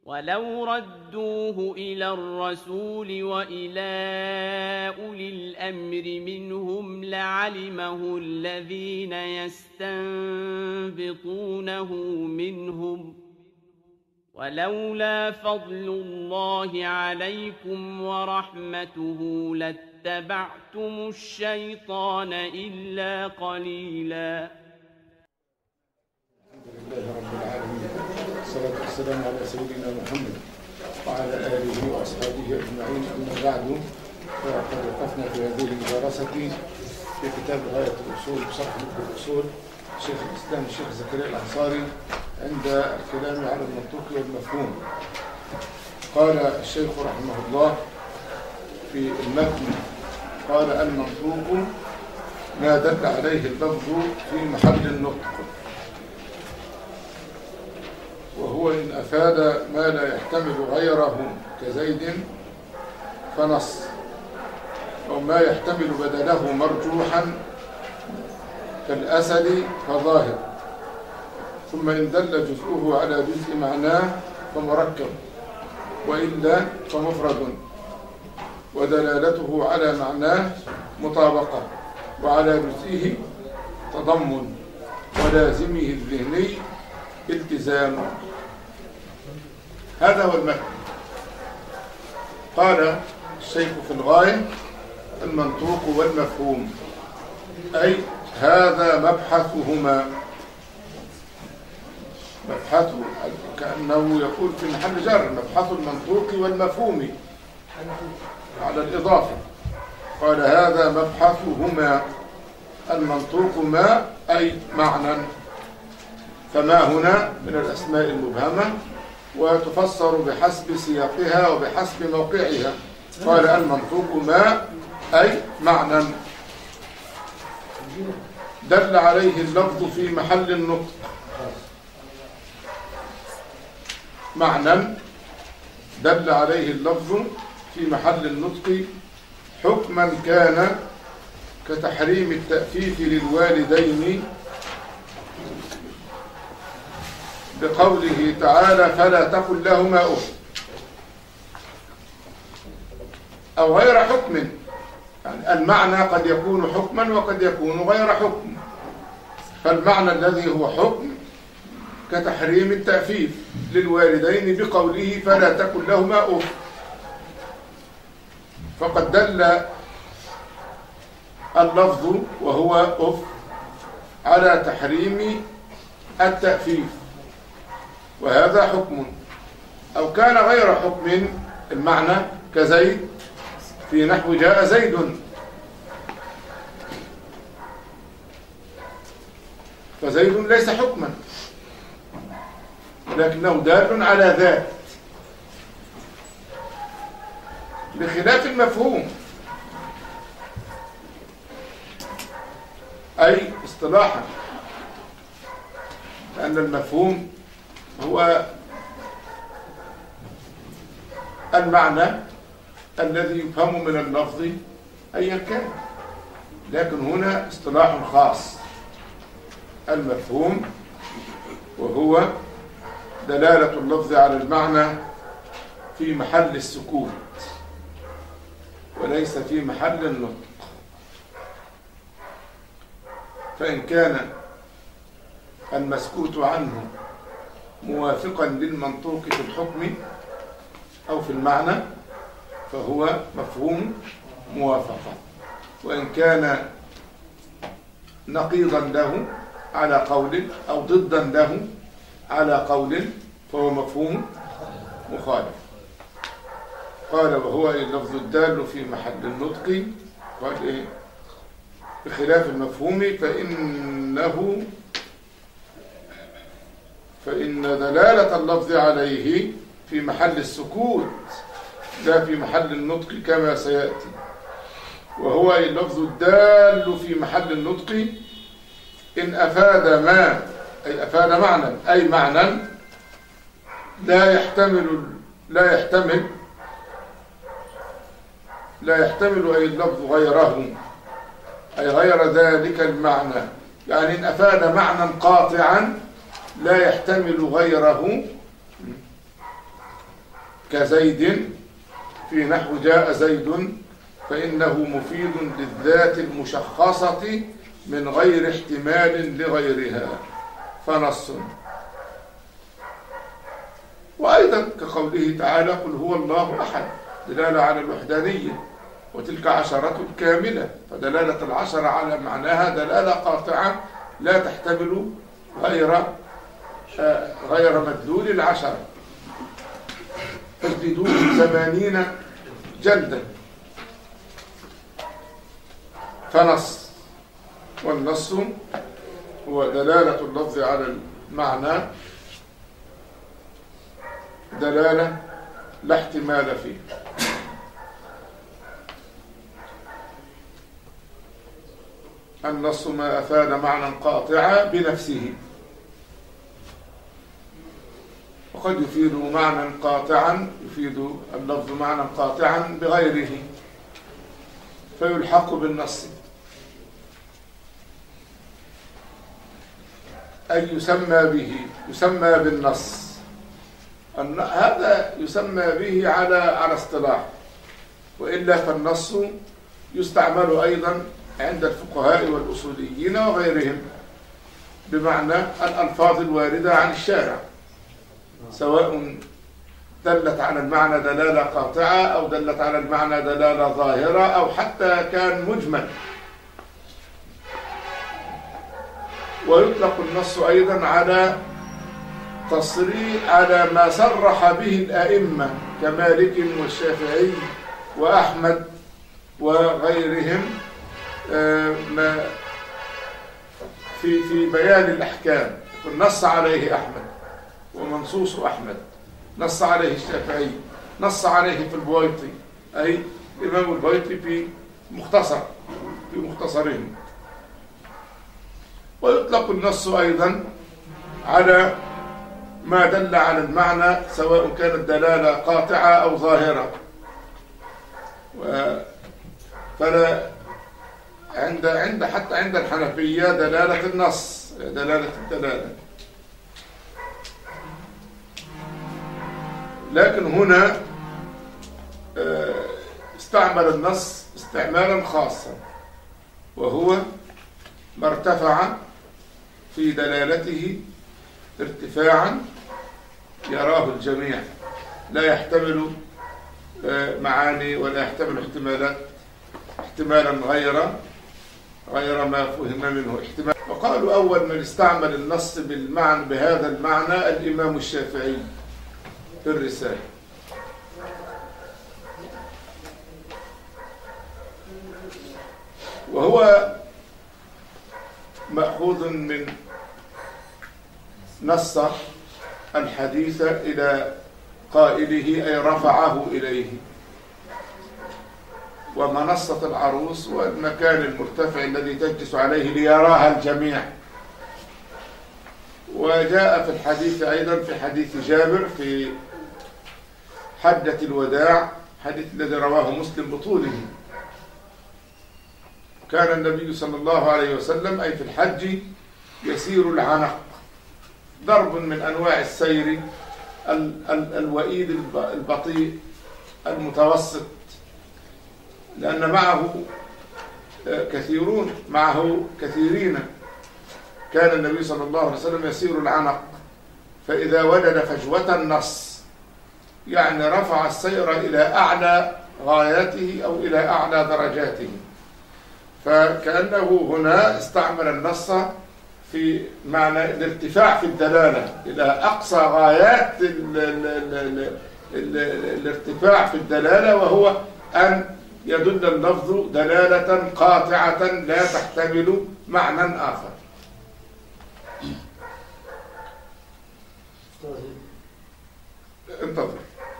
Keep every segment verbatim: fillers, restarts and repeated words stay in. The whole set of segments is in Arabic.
ولو ردوه إلى الرسول وإلى أولي الأمر منهم لعلمه الذين يستنبطونه منهم ولولا فضل الله عليكم ورحمته لاتبعتم الشيطان إلا قليلا. الحمد لله رب العالمين، والصلاة والسلام على سيدنا محمد وعلى آله وأصحابه أجمعين، أما بعد، فقد وقفنا في هذه المدرسة في كتاب غاية الأصول بشرح الأصول شيخ الإسلام الشيخ زكريا الأنصاري عند الكلام على المنطوق والمفهوم. قال الشيخ رحمه الله في المتن: قال المنطوق ما دل عليه اللفظ في محل النطق، وهو إن أفاد ما لا يحتمل غيره كزيد فنص، أو ما يحتمل بدله مرجوحا كالأسد فظاهر، ثم إن دل جزءه على جزء معناه فمركب، وإلا فمفرد، ودلالته على معناه مطابقة، وعلى جزئه تضمن، ولازمه الذهني التزام. هذا هو المتن. قال الشيخ في الغاية: المنطوق والمفهوم، أي هذا مبحثهما. مبحث كأنه يقول في محل جر: مبحث المنطوق والمفهوم على الإضافة. قال هذا مبحثهما. المنطوق ما أي معنى، فما هنا من الأسماء المبهمة، وتفسر بحسب سياقها وبحسب موقعها. قال المنطوق ما أي معنى دل عليه اللفظ في محل النطق. معنى دل عليه اللفظ في محل النطق حكما كان كتحريم التأفيف للوالدين بقوله تعالى: فلا تقل لهما أف، أو غير حكم. يعني المعنى قد يكون حكما وقد يكون غير حكم، فالمعنى الذي هو حكم كتحريم التأفيف للوالدين بقوله: فلا تقل لهما أف، فقد دل اللفظ وهو أف على تحريم التأفيف، وهذا حكم. أو كان غير حكم، المعنى كزيد في نحو جاء زيد، فزيد ليس حكما لكنه دال على ذات، بخلاف المفهوم، أي اصطلاحا، لأن المفهوم هو المعنى الذي يفهم من اللفظ أيا كان، لكن هنا اصطلاح خاص. المفهوم وهو دلالة اللفظ على المعنى في محل السكوت وليس في محل النطق. فإن كان المسكوت عنه موافقا للمنطوق في الحكم أو في المعنى فهو مفهوم موافقة، وإن كان نقيضا له على قول أو ضدا له على قول فهو مفهوم مخالف. قال: وهو اللفظ الدال في محل النطق. قال إيه؟ بخلاف المفهوم فإنه فإن دلالة اللفظ عليه في محل السكوت لا في محل النطق كما سيأتي. وهو اللفظ الدال في محل النطق إن أفاد ما أي أفاد معنى أي معنى لا يحتمل لا يحتمل لا يحتمل أي اللفظ غيره أي غير ذلك المعنى. يعني إن أفاد معنى قاطعا لا يحتمل غيره كزيد في نحو جاء زيد فإنه مفيد للذات المشخصة من غير احتمال لغيرها فنص. وأيضا كقوله تعالى قل هو الله أحد دلالة على الوحدانية، وتلك عشرة كاملة، فدلالة العشرة على معناها دلالة قاطعة لا تحتمل غير غير مدلول العشرة. فاجلدوه ثمانين جلدا فنص. والنص هو دلالة اللفظ على المعنى دلالة لا احتمال فيه. النص ما أفاد معنى قاطعا بنفسه، وقد يفيد معنى قاطعا يفيد اللفظ معنى قاطعا بغيره فيلحق بالنص، أي يسمى به يسمى بالنص. هذا يسمى به على على اصطلاح، وإلا فالنص يستعمل أيضا عند الفقهاء والأصوليين وغيرهم بمعنى الألفاظ الواردة عن الشارع، سواء دلت على المعنى دلالة قاطعة أو دلت على المعنى دلالة ظاهرة أو حتى كان مجمل. ويطلق النص أيضا على تصريح على ما صرح به الأئمة كمالك والشافعي وأحمد وغيرهم ما في في بيان الأحكام. نص عليه أحمد ومنصوص أحمد، نص عليه الشافعي، نص عليه في البويطي، أي الإمام البويطي في مختصر في مختصرهم. ويطلق النص أيضا على ما دل على المعنى سواء كانت دلالة قاطعة أو ظاهرة. فلا عند عند حتى عند الحنفية دلالة النص دلالة الدلالة، لكن هنا استعمل النص استعمالا خاصا، وهو ما ارتفع في دلالته ارتفاعا يراه الجميع، لا يحتمل معاني ولا يحتمل احتمالات احتمالا غير غير ما فهم منه احتمال. وقالوا أول من استعمل النص بالمعنى بهذا المعنى الإمام الشافعي في الرسالة، وهو مأخوذ من نص الحديث إلى قائله أي رفعه إليه. ومنصة العروس والمكان المرتفع الذي تجلس عليه ليراها الجميع. وجاء في الحديث أيضا في حديث جابر في حجة الوداع، حديث الذي رواه مسلم بطوله، كان النبي صلى الله عليه وسلم أي في الحج يسير العنق، ضرب من أنواع السير ال ال الوئيد البطيء المتوسط، لأن معه كثيرون معه كثيرين. كان النبي صلى الله عليه وسلم يسير العنق، فإذا وجد فجوة النص يعني رفع السير إلى أعلى غايته أو إلى أعلى درجاته. فكأنه هنا استعمل النص في معنى الارتفاع في الدلالة إلى أقصى غايات ال ال ال ال الارتفاع في الدلالة، وهو أن يدل اللفظ دلالة قاطعة لا تحتمل معنى آخر. انتظر.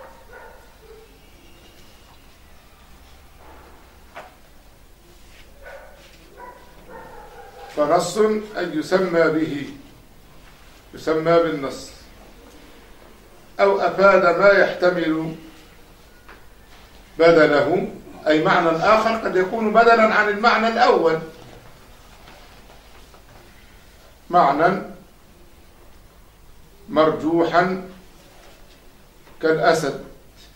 فنص أن يسمى به يسمى بالنص، أو أفاد ما يحتمل بدله، أي معنى آخر قد يكون بدلا عن المعنى الأول، معنى مرجوحا كالأسد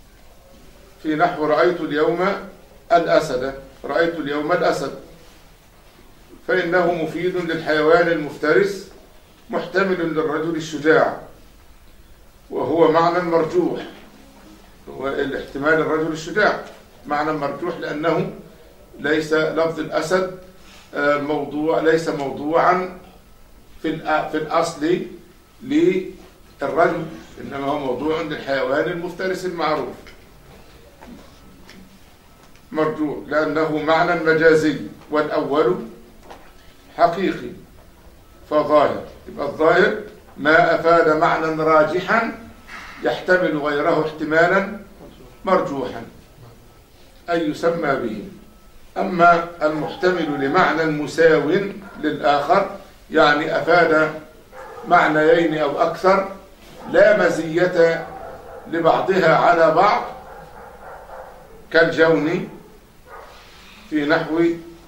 في نحو رأيت اليوم الأسد، رأيت اليوم الأسد، فإنه مفيد للحيوان المفترس محتمل للرجل الشجاع، وهو معنى مرجوح، هو الاحتمال الرجل الشجاع معنى مرجوح، لأنه ليس لفظ الأسد موضوع ليس موضوعا في في الأصل للرجل، إنما هو موضوع للحيوان المفترس المعروف. مرجوح لأنه معنى مجازي، والأول حقيقي فظاهر. يبقى الظاهر ما أفاد معنى راجحا يحتمل غيره احتمالا مرجوحا أي يسمى به. أما المحتمل لمعنى مساو للآخر، يعني أفاد معنيين أو أكثر لا مزية لبعضها على بعض، كالجون في نحو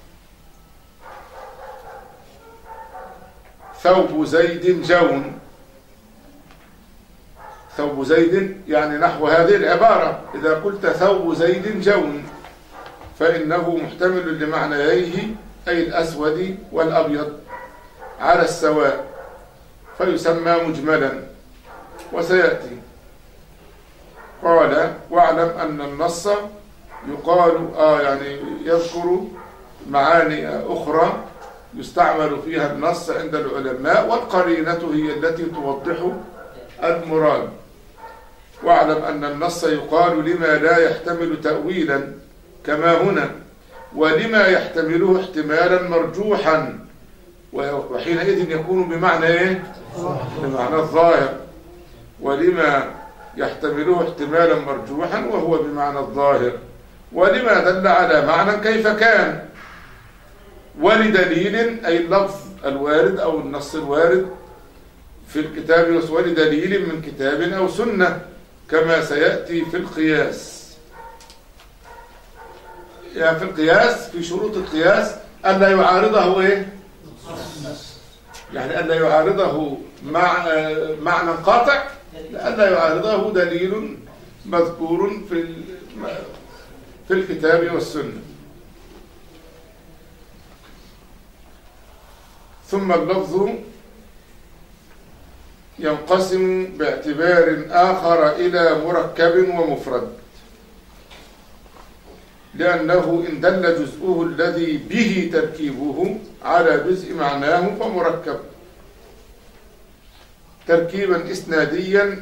ثوب زيد جون. ثوب زيد يعني نحو هذه العبارة، إذا قلت ثوب زيد جون فإنه محتمل لمعنييه، أي الأسود والأبيض على السواء، فيسمى مجملا. وسيأتي قال واعلم أن النص يقال آه يعني يذكر معاني أخرى يستعمل فيها النص عند العلماء، والقرينة هي التي توضح المراد. واعلم أن النص يقال لما لا يحتمل تأويلا كما هنا، ولما يحتمله احتمالا مرجوحا، وحينئذ يكون بمعنى ايه؟ بمعنى الظاهر. ولما يحتمله احتمالا مرجوحا وهو بمعنى الظاهر. ولما دل على معنى كيف كان، ولدليل أي اللفظ الوارد أو النص الوارد في الكتاب، ولدليل من كتاب أو سنة، كما سيأتي في القياس. يعني في القياس، في شروط القياس ألا يعارضه إيه؟ يعني ألا يعارضه مع معنى قاطع، ألا يعارضه دليل مذكور في في الكتاب والسنة. ثم اللفظ ينقسم باعتبار آخر إلى مركب ومفرد، لأنه إن دل جزءه الذي به تركيبه على جزء معناه فمركب تركيبا إسناديا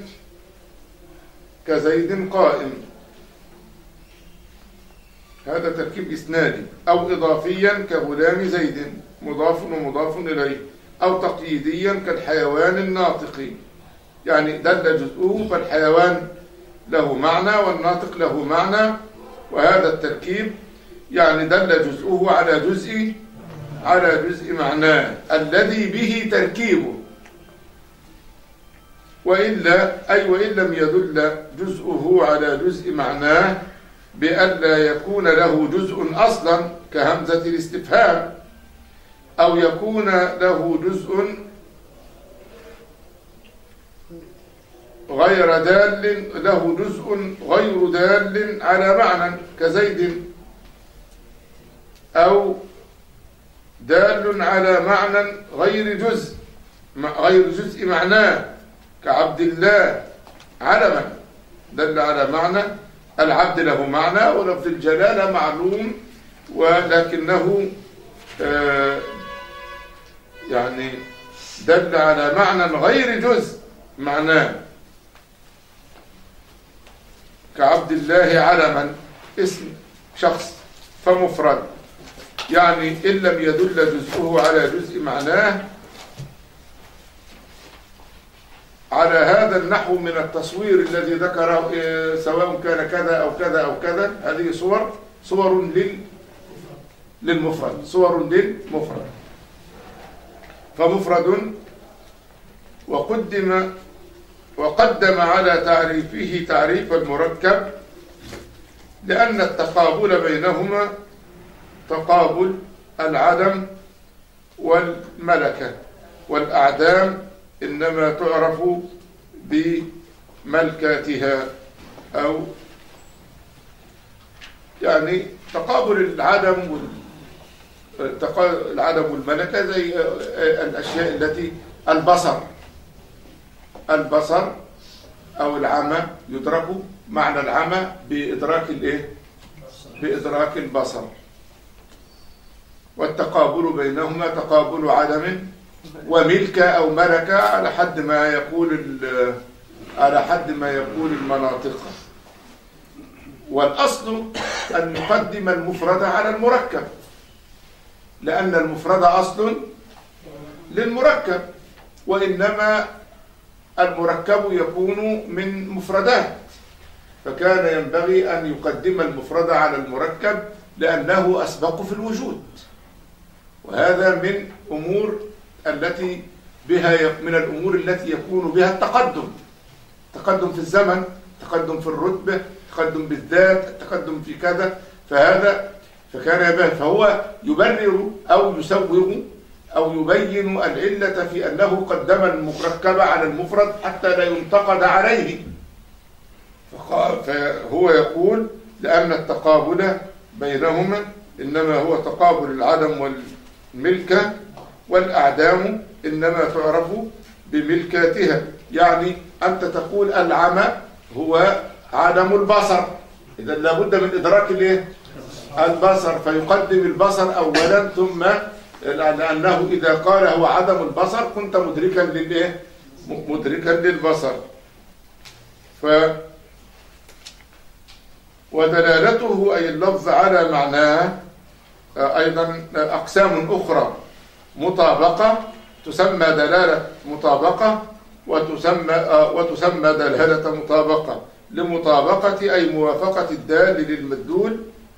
كزيد قائم، هذا تركيب إسنادي، أو إضافيا كغلام زيد مضاف ومضاف إليه، أو تقييديا كالحيوان الناطق، يعني دل جزءه فالحيوان له معنى والناطق له معنى، وهذا التركيب يعني دل جزءه على جزء على جزء معناه الذي به تركيبه. وإلا أي وإن لم يدل جزءه على جزء معناه بألا يكون له جزء أصلا كهمزة الاستفهام، أو يكون له جزء غير دال له جزء غير دال على معنى كزيد، أو دال على معنى غير جزء غير جزء معناه كعبد الله علما، دل على معنى العبد له معنى ولفظ الجلالة معلوم، ولكنه آه يعني دل على معنى غير جزء معناه كعبد الله علما اسم شخص فمفرد، يعني إن لم يدل جزءه على جزء معناه على هذا النحو من التصوير الذي ذكره، سواء كان كذا أو كذا أو كذا، هذه صور صور لل للمفرد صور للمفرد فمفرد. وقدم وقدم على تعريفه تعريف المركب، لأن التقابل بينهما تقابل العدم والملكة، والأعدام إنما تعرف بملكاتها أو يعني تقابل العدم وال العدم والملكة زي الأشياء التي البصر البصر أو العمى يدرك معنى العمى بإدراك الإيه؟ بإدراك البصر. والتقابل بينهما تقابل عدم وملكة أو ملكة على حد ما يقول على حد ما يقول المناطق. والأصل أن نقدم المفرد على المركب، لأن المفرد أصل للمركب، وإنما المركب يكون من مفردات، فكان ينبغي أن يقدم المفرد على المركب لأنه أسبق في الوجود. وهذا من أمور التي بها من الأمور التي يكون بها التقدم، تقدم في الزمن، تقدم في الرتبة، تقدم بالذات، تقدم في كذا. فهذا فكان يبان فهو يبرر أو يسوغ أو يبين العلة في أنه قدم المركب على المفرد حتى لا ينتقد عليه. فهو يقول لأن التقابل بينهما إنما هو تقابل العدم والملكة، والأعدام إنما تعرف بملكاتها. يعني أنت تقول العمى هو عدم البصر، إذا لابد من إدراك الإيه؟ البصر، فيقدم البصر أولا، ثم لأنه إذا قال هو عدم البصر كنت مدركا للإيه؟ مدركا للبصر. ف ودلالته أي اللفظ على معناه أيضا أقسام أخرى: مطابقة تسمى دلالة مطابقة، وتسمى وتسمى دلالة مطابقة لمطابقة أي موافقة الدال للمدلول،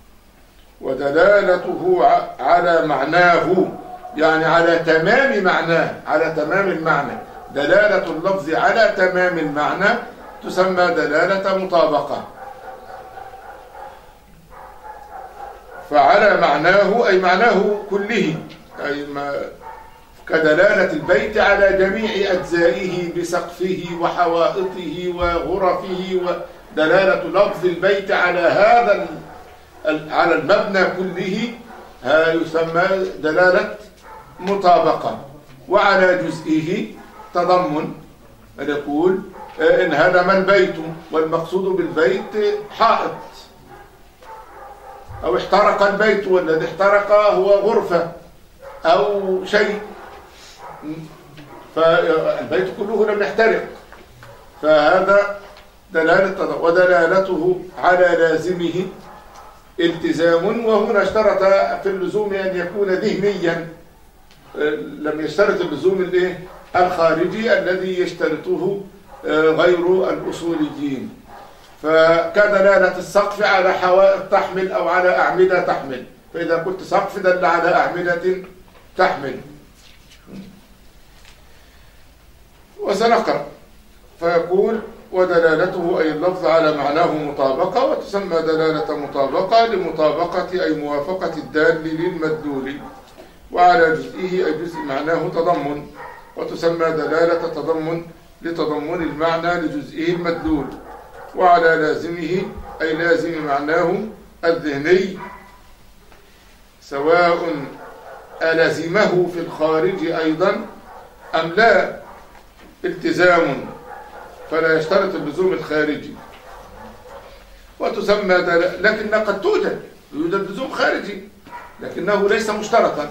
ودلالته على معناه يعني على تمام معناه، على تمام المعنى. دلالة اللفظ على تمام المعنى تسمى دلالة مطابقة. فعلى معناه أي معناه كله، أي ما كدلالة البيت على جميع أجزائه بسقفه وحوائطه وغرفه، ودلالة لفظ البيت على هذا على المبنى كله ها يسمى دلالة مطابقة. وعلى جزئه تضمن، يقول انهدم البيت، والمقصود بالبيت حائط، أو احترق البيت، والذي احترق هو غرفة أو شيء، فالبيت كله لم يحترق. فهذا دلالة. ودلالته على لازمه التزام، وهنا اشترط في اللزوم أن يكون ذهنيا، لم يشترط اللزوم الايه الخارجي الذي يشترطه غير الأصوليين. فكدلالة السقف على حوائط تحمل أو على أعمدة تحمل، فإذا قلت سقف دل على أعمدة تحمل. وسنقرأ فيقول ودلالته أي اللفظ على معناه مطابقة، وتسمى دلالة مطابقة لمطابقة أي موافقة الدال للمدلول، وعلى جزئه أي جزء معناه تضمن، وتسمى دلالة تضمن لتضمن المعنى لجزئه المدلول، وعلى لازمه أي لازم معناه الذهني، سواء ألزمه في الخارج أيضا أم لا، التزام فلا يشترط اللزوم الخارجي. وتسمى دل... لكن قد توجد يوجد لزوم خارجي لكنه ليس مشترطا.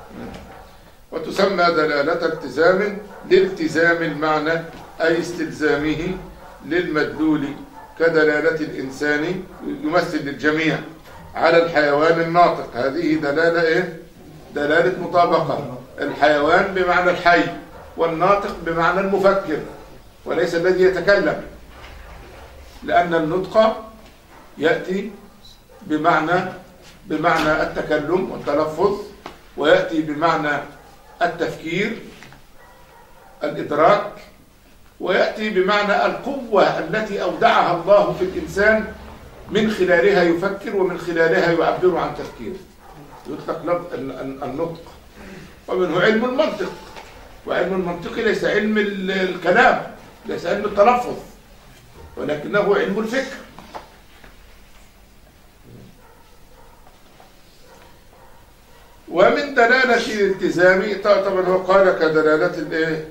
وتسمى دلالة التزام لالتزام المعنى أي استلزامه للمدلول، كدلالة الإنسان يمثل للجميع على الحيوان الناطق. هذه دلالة إيه؟ دلالة مطابقة. الحيوان بمعنى الحي، والناطق بمعنى المفكر وليس الذي يتكلم، لأن النطق يأتي بمعنى بمعنى التكلم والتلفظ، ويأتي بمعنى التفكير الإدراك، ويأتي بمعنى القوة التي أودعها الله في الإنسان من خلالها يفكر ومن خلالها يعبر عن تفكير. يطلق لفظ النطق. ومنه علم المنطق، وعلم المنطق ليس علم الكلام، ليس علم التلفظ، ولكنه علم الفكر. ومن دلالة الالتزام طبعا هو قال كدلالة الايه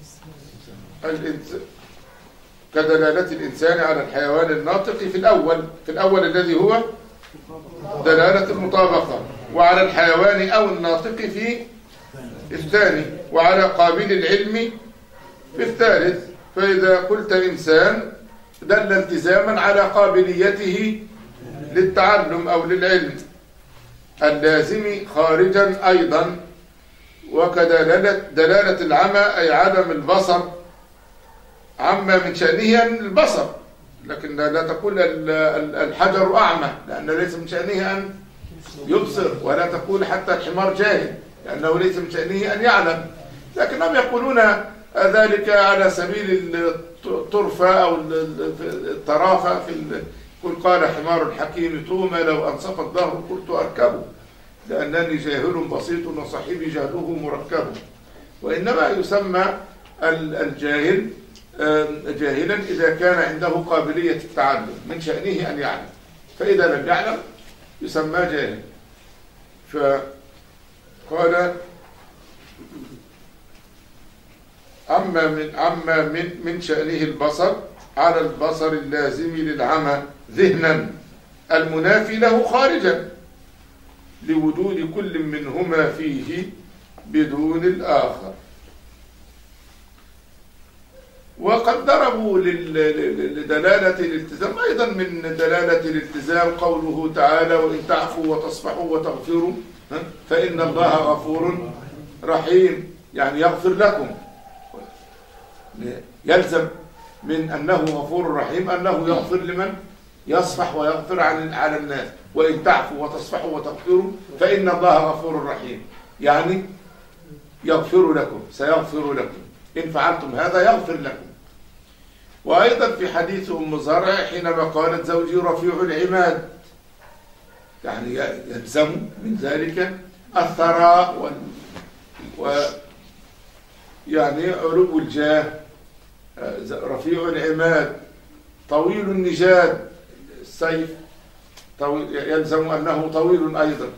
كدلالة الإنسان على الحيوان الناطق في الأول في الأول الذي هو دلالة المطابقة، وعلى الحيوان أو الناطق في الثاني، وعلى قابل العلم في الثالث. فإذا قلت إنسان دل التزاما على قابليته للتعلم أو للعلم. اللازم خارجا أيضا، وكدلالة دلالة العمى أي عدم البصر، عما من شأنه البصر، لكن لا تقول الحجر أعمى لأنه ليس من شأنه أن يبصر، ولا تقول حتى الحمار جاهل لأنه ليس من شأنه أن يعلم. لكنهم يقولون ذلك على سبيل الطرفة أو الطرافة. في قل قال حمار الحكيم طوما لو أنصف الظهر قلت أركبه لأنني جاهل بسيط وصاحبي جهله مركب. وإنما يسمى الجاهل جاهلا إذا كان عنده قابلية التعلم، من شأنه أن يعلم، فإذا لم يعلم يسمى جاهل. فقال عما من عما من من شأنه البصر على البصر اللازم للعمى ذهنا المنافي له خارجا لوجود كل منهما فيه بدون الآخر. وقد ضربوا لدلالة الالتزام أيضا من دلالة الالتزام قوله تعالى وإن تعفوا وتصفحوا وتغفروا فإن الله غفور رحيم، يعني يغفر لكم. يلزم من أنه غفور رحيم أنه يغفر لمن يصفح ويغفر عن على الناس. وإن تعفوا وتصفحوا وتغفروا فإن الله غفور رحيم، يعني يغفر لكم، سيغفر لكم إن فعلتم هذا يغفر لكم. وأيضا في حديث أم زرع حينما قالت زوجي رفيع العماد، يعني يلزم من ذلك الثراء وال... و يعني علو الجاه، رفيع العماد، طويل النجاد، السيف طويل يلزم أنه طويل أيضا،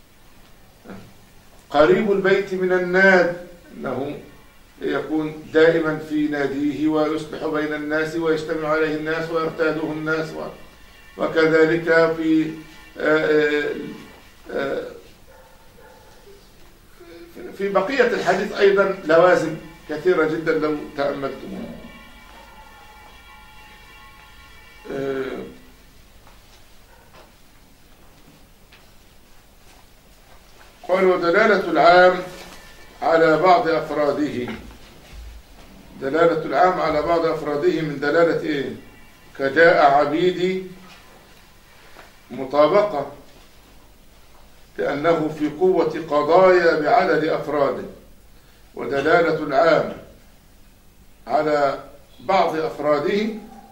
قريب البيت من الناد، أنه يكون دائما في ناديه ويصلح بين الناس ويجتمع عليه الناس ويرتاده الناس. وكذلك في في بقية الحديث أيضا لوازم كثيرة جدا لو تأملتم. قال ودلالة العام على بعض أفراده، دلالة العام على بعض أفراده من دلالة إيه؟ كجاء عبيدي مطابقة، لأنه في قوة قضايا بعدد أفراده. ودلالة العام على بعض أفراده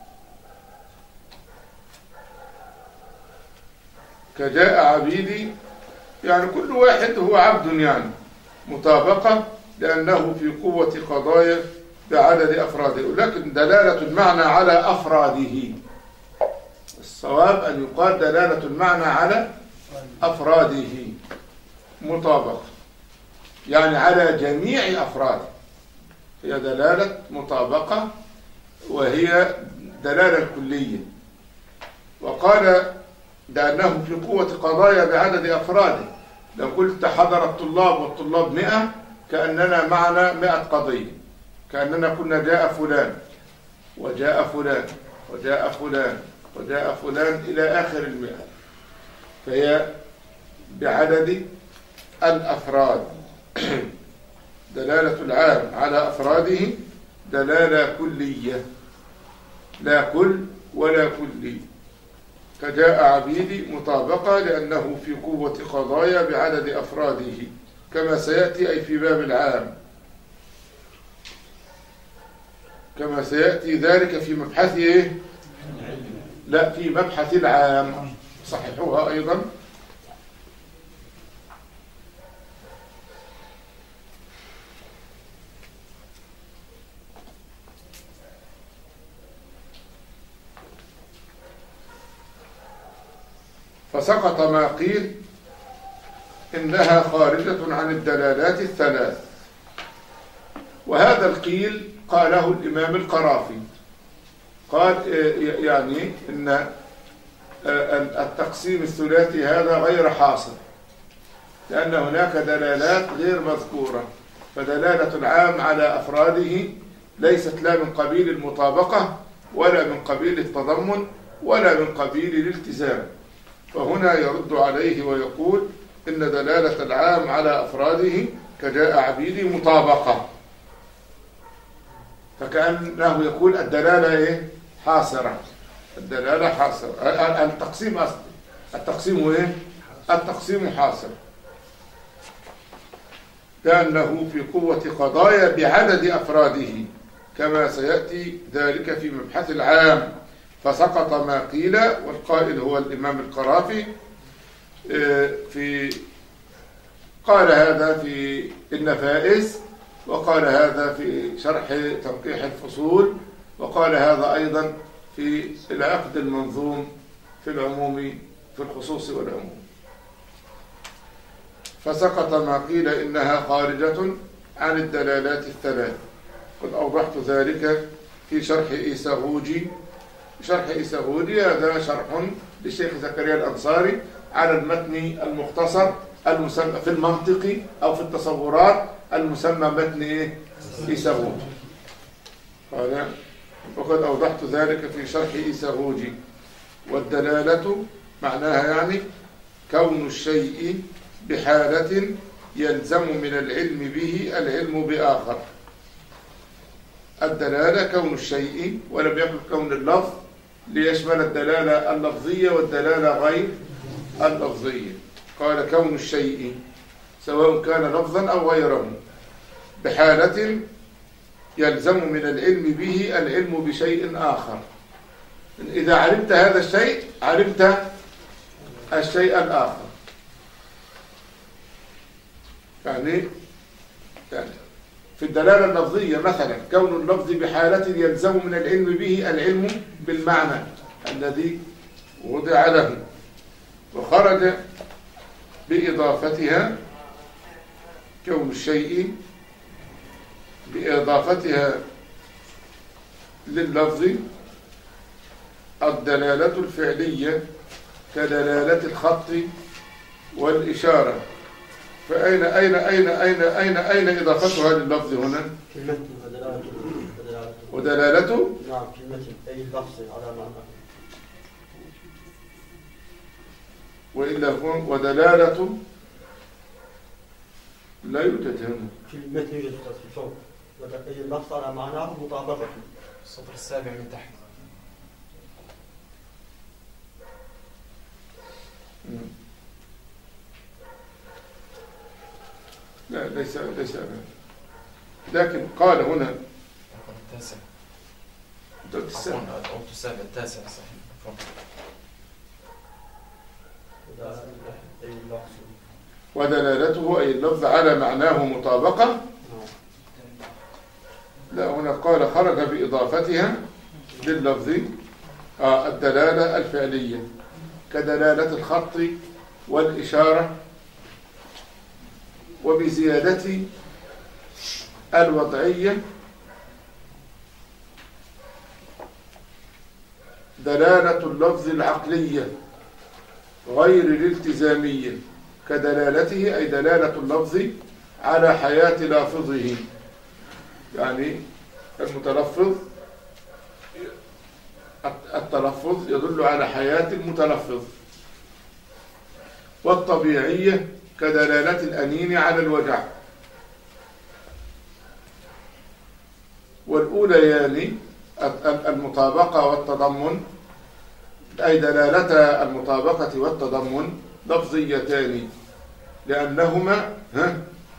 كجاء عبيدي، يعني كل واحد هو عبد، يعني مطابقة لأنه في قوة قضايا بعدد أفراده. لكن دلالة المعنى على أفراده، الصواب أن يقال دلالة المعنى على أفراده مطابقة، يعني على جميع أفراده، هي دلالة مطابقة وهي دلالة كلية. وقال لأنه في قوة قضايا بعدد أفراده، لو قلت حضر الطلاب والطلاب مئة كأننا معنا مئة قضية، كأننا كنا جاء فلان وجاء فلان وجاء فلان وجاء فلان إلى آخر المئة، فهي بعدد الأفراد. دلالة العام على أفراده دلالة كلية، لا كل ولا كلي. كجاء عبيدي مطابقة لأنه في قوة قضايا بعدد أفراده كما سيأتي، أي في باب العام، كما سيأتي ذلك في مبحث إيه؟ لا، في مبحث العام، صححوها أيضا. فسقط ما قيل إنها خارجة عن الدلالات الثلاث. وهذا القيل قاله الإمام القرافي، قال يعني إن التقسيم الثلاثي هذا غير حاصل، لأن هناك دلالات غير مذكورة، فدلالة العام على أفراده ليست لا من قبيل المطابقة ولا من قبيل التضمن ولا من قبيل الالتزام. فهنا يرد عليه ويقول إن دلالة العام على أفراده كجاء عبيدي مطابقة، فكأنه يقول الدلالة إيه؟ حاصرة. الدلالة حاصرة، التقسيم أصلي، التقسيم إيه؟ التقسيم حاصر، لأنه في قوة قضايا بعدد أفراده كما سيأتي ذلك في مبحث العام. فسقط ما قيل، والقائل هو الإمام القرافي، في قال هذا في النفائس، وقال هذا في شرح تنقيح الفصول، وقال هذا أيضا في العقد المنظوم في العموم في الخصوص والعموم. فسقط ما قيل إنها خارجة عن الدلالات الثلاث. قد أوضحت ذلك في شرح إيساغوجي. شرح إيساغوجي هذا شرح للشيخ زكريا الأنصاري على المتن المختصر المسمى في المنطق أو في التصورات المسمى متن إيه؟ إيساغوجي. قال وقد أوضحت ذلك في شرح إيساغوجي. والدلالة معناها يعني كون الشيء بحالة يلزم من العلم به العلم بآخر. الدلالة كون الشيء، ولم يقل كون اللفظ ليشمل الدلالة اللفظية والدلالة غير اللفظية. قال كون الشيء سواء كان لفظا أو غيره بحالة يلزم من العلم به العلم بشيء آخر. إذا علمت هذا الشيء علمت الشيء الآخر. يعني يعني في الدلالة اللفظية مثلا كون اللفظ بحالة يلزم من العلم به العلم بالمعنى الذي وضع له، وخرج بإضافتها كون الشيء بإضافتها لللفظ الدلالة الفعلية كدلالة الخط والإشارة. فأين أين أين أين أين أين إضافتها لللفظ هنا؟ ودلالته نعم كلمة أي لفظ على معنى. وإلا يكون ودلالته لا يوجد هنا. كلمة يوجد في الصوت أي لفظ على معناه مطابقة. السطر السابع من تحت. لا ليس ليس أبدا. لكن قال هنا التاسع. التاسع. أو السابع التاسع صحيح. ودلالته أي اللفظ على معناه مطابقة. لا هنا قال خرج بإضافتها لللفظ آه الدلالة الفعلية كدلالة الخط والإشارة، وبزيادة الوضعية دلالة اللفظ العقلية غير الالتزامية كدلالته أي دلالة اللفظ على حياة لافظه. يعني المتلفظ التلفظ يدل على حياة المتلفظ. والطبيعية كدلالة الأنين على الوجع. والأوليان المطابقة والتضمن أي دلالة المطابقة والتضمن لفظيتان لأنهما ها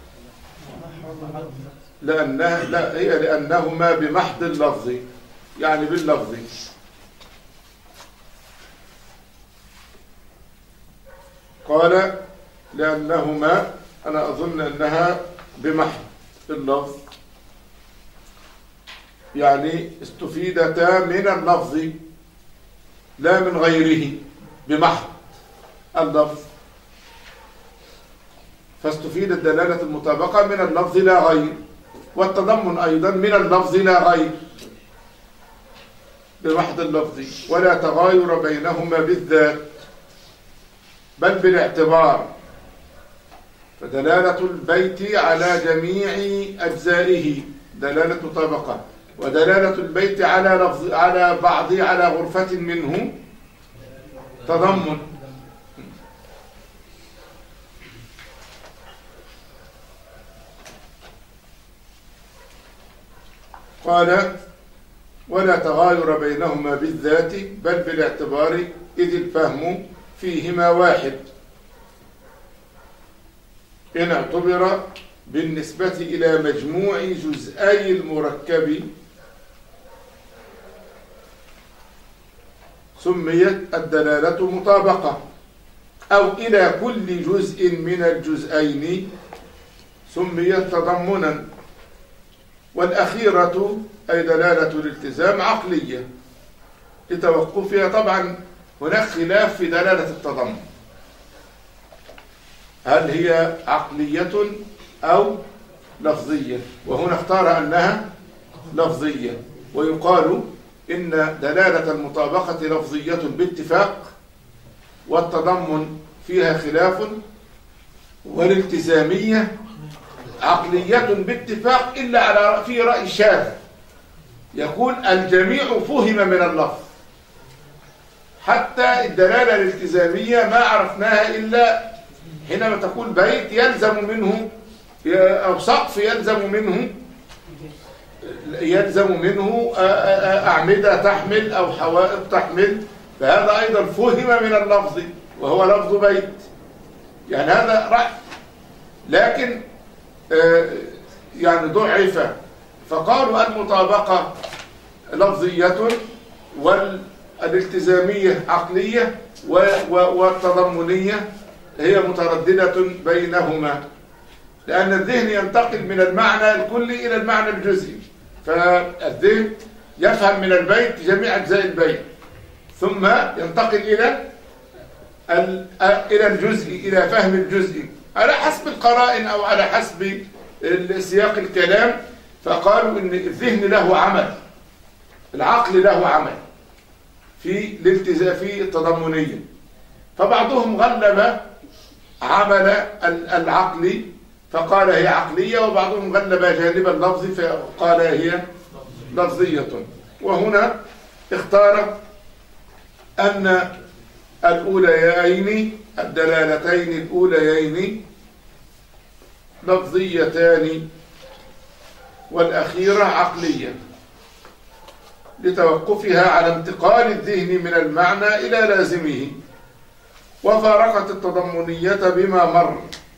لأنها لا هي لأنهما بمحض اللفظ يعني باللفظ. قال لأنهما أنا أظن أنها بمحض اللفظ يعني استفيدتا من اللفظ لا من غيره بمحض اللفظ. فاستفيدت دلالة المطابقة من اللفظ لا غير، والتضمن أيضا من اللفظ لا غير بمحض اللفظ، ولا تغاير بينهما بالذات بل بالاعتبار. فدلالة البيت على جميع أجزائه دلالة مطابقة، ودلالة البيت على لفظ على بعض على غرفة منه تضمن. قال ولا تغاير بينهما بالذات بل بالاعتبار إذ الفهم فيهما واحد إن اعتبر بالنسبة إلى مجموع جزئي المركب سميت الدلالة مطابقة، أو إلى كل جزء من الجزئين سميت تضمنا. والأخيرة أي دلالة الالتزام عقلية لتوقفها. طبعا هناك خلاف في دلالة التضمن، هل هي عقلية أو لفظية؟ وهنا اختار أنها لفظية، ويقال إن دلالة المطابقة لفظية باتفاق، والتضمن فيها خلاف، والالتزامية عقلية باتفاق إلا على في رأي شاذ يكون الجميع فهم من اللفظ. حتى الدلالة الالتزامية ما عرفناها إلا حينما تقول بيت يلزم منه أو سقف يلزم منه يلزم منه أعمدة تحمل أو حوائط تحمل، فهذا أيضا فهم من اللفظ وهو لفظ بيت، يعني هذا رأي. لكن يعني ضعف، فقالوا المطابقة لفظية والالتزامية عقلية والتضمنية هي مترددة بينهما، لأن الذهن ينتقل من المعنى الكلي إلى المعنى الجزئي، فالذهن يفهم من البيت جميع أجزاء البيت ثم ينتقل إلى إلى الجزء، إلى فهم الجزء على حسب القرائن أو على حسب سياق الكلام. فقالوا إن الذهن له عمل، العقل له عمل في الالتزام في التضمنية، فبعضهم غلب عمل العقل فقال هي عقلية، وبعضهم غلب جانب اللفظ فقال هي لفظية. وهنا اختار أن الأوليين الدلالتين الأوليين لفظيتان والأخيرة عقلية لتوقفها على انتقال الذهن من المعنى إلى لازمه، وفارقت التضمنية بما مر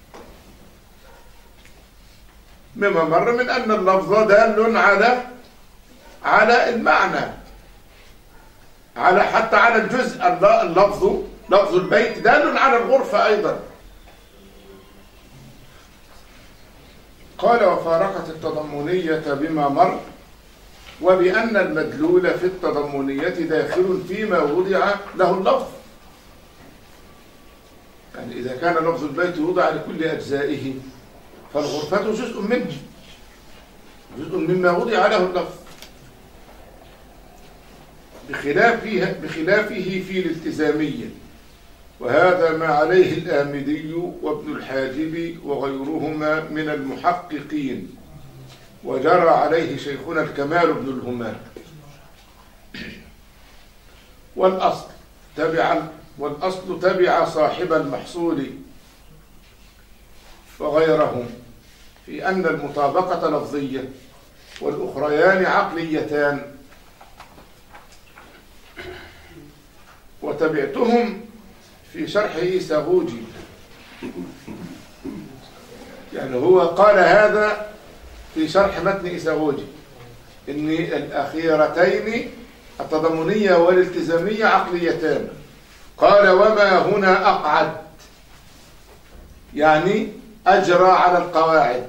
بما مر من أن اللفظ دال على على المعنى، على حتى على الجزء. اللفظ لفظ البيت دال على الغرفة أيضا. قال وفارقت التضمنية بما مر، وبأن المدلول في التضمنية داخل فيما وضع له اللفظ. يعني إذا كان لفظ البيت وضع لكل أجزائه فالغرفة جزء منه، جزء مما وضع له اللفظ، بخلافه بخلافه في الالتزامية. وهذا ما عليه الآمدي وابن الحاجب وغيرهما من المحققين، وجرى عليه شيخنا الكمال بن الهمام. والأصل تبع والأصل تبع صاحب المحصول وغيرهم في أن المطابقة لفظية والأخريان عقليتان، وتبعتهم في شرح إيساغوجي. يعني هو قال هذا في شرح متن إيساغوجي إن الأخيرتين التضمنية والالتزامية عقليتان. قال وما هنا أقعد، يعني أجرى على القواعد.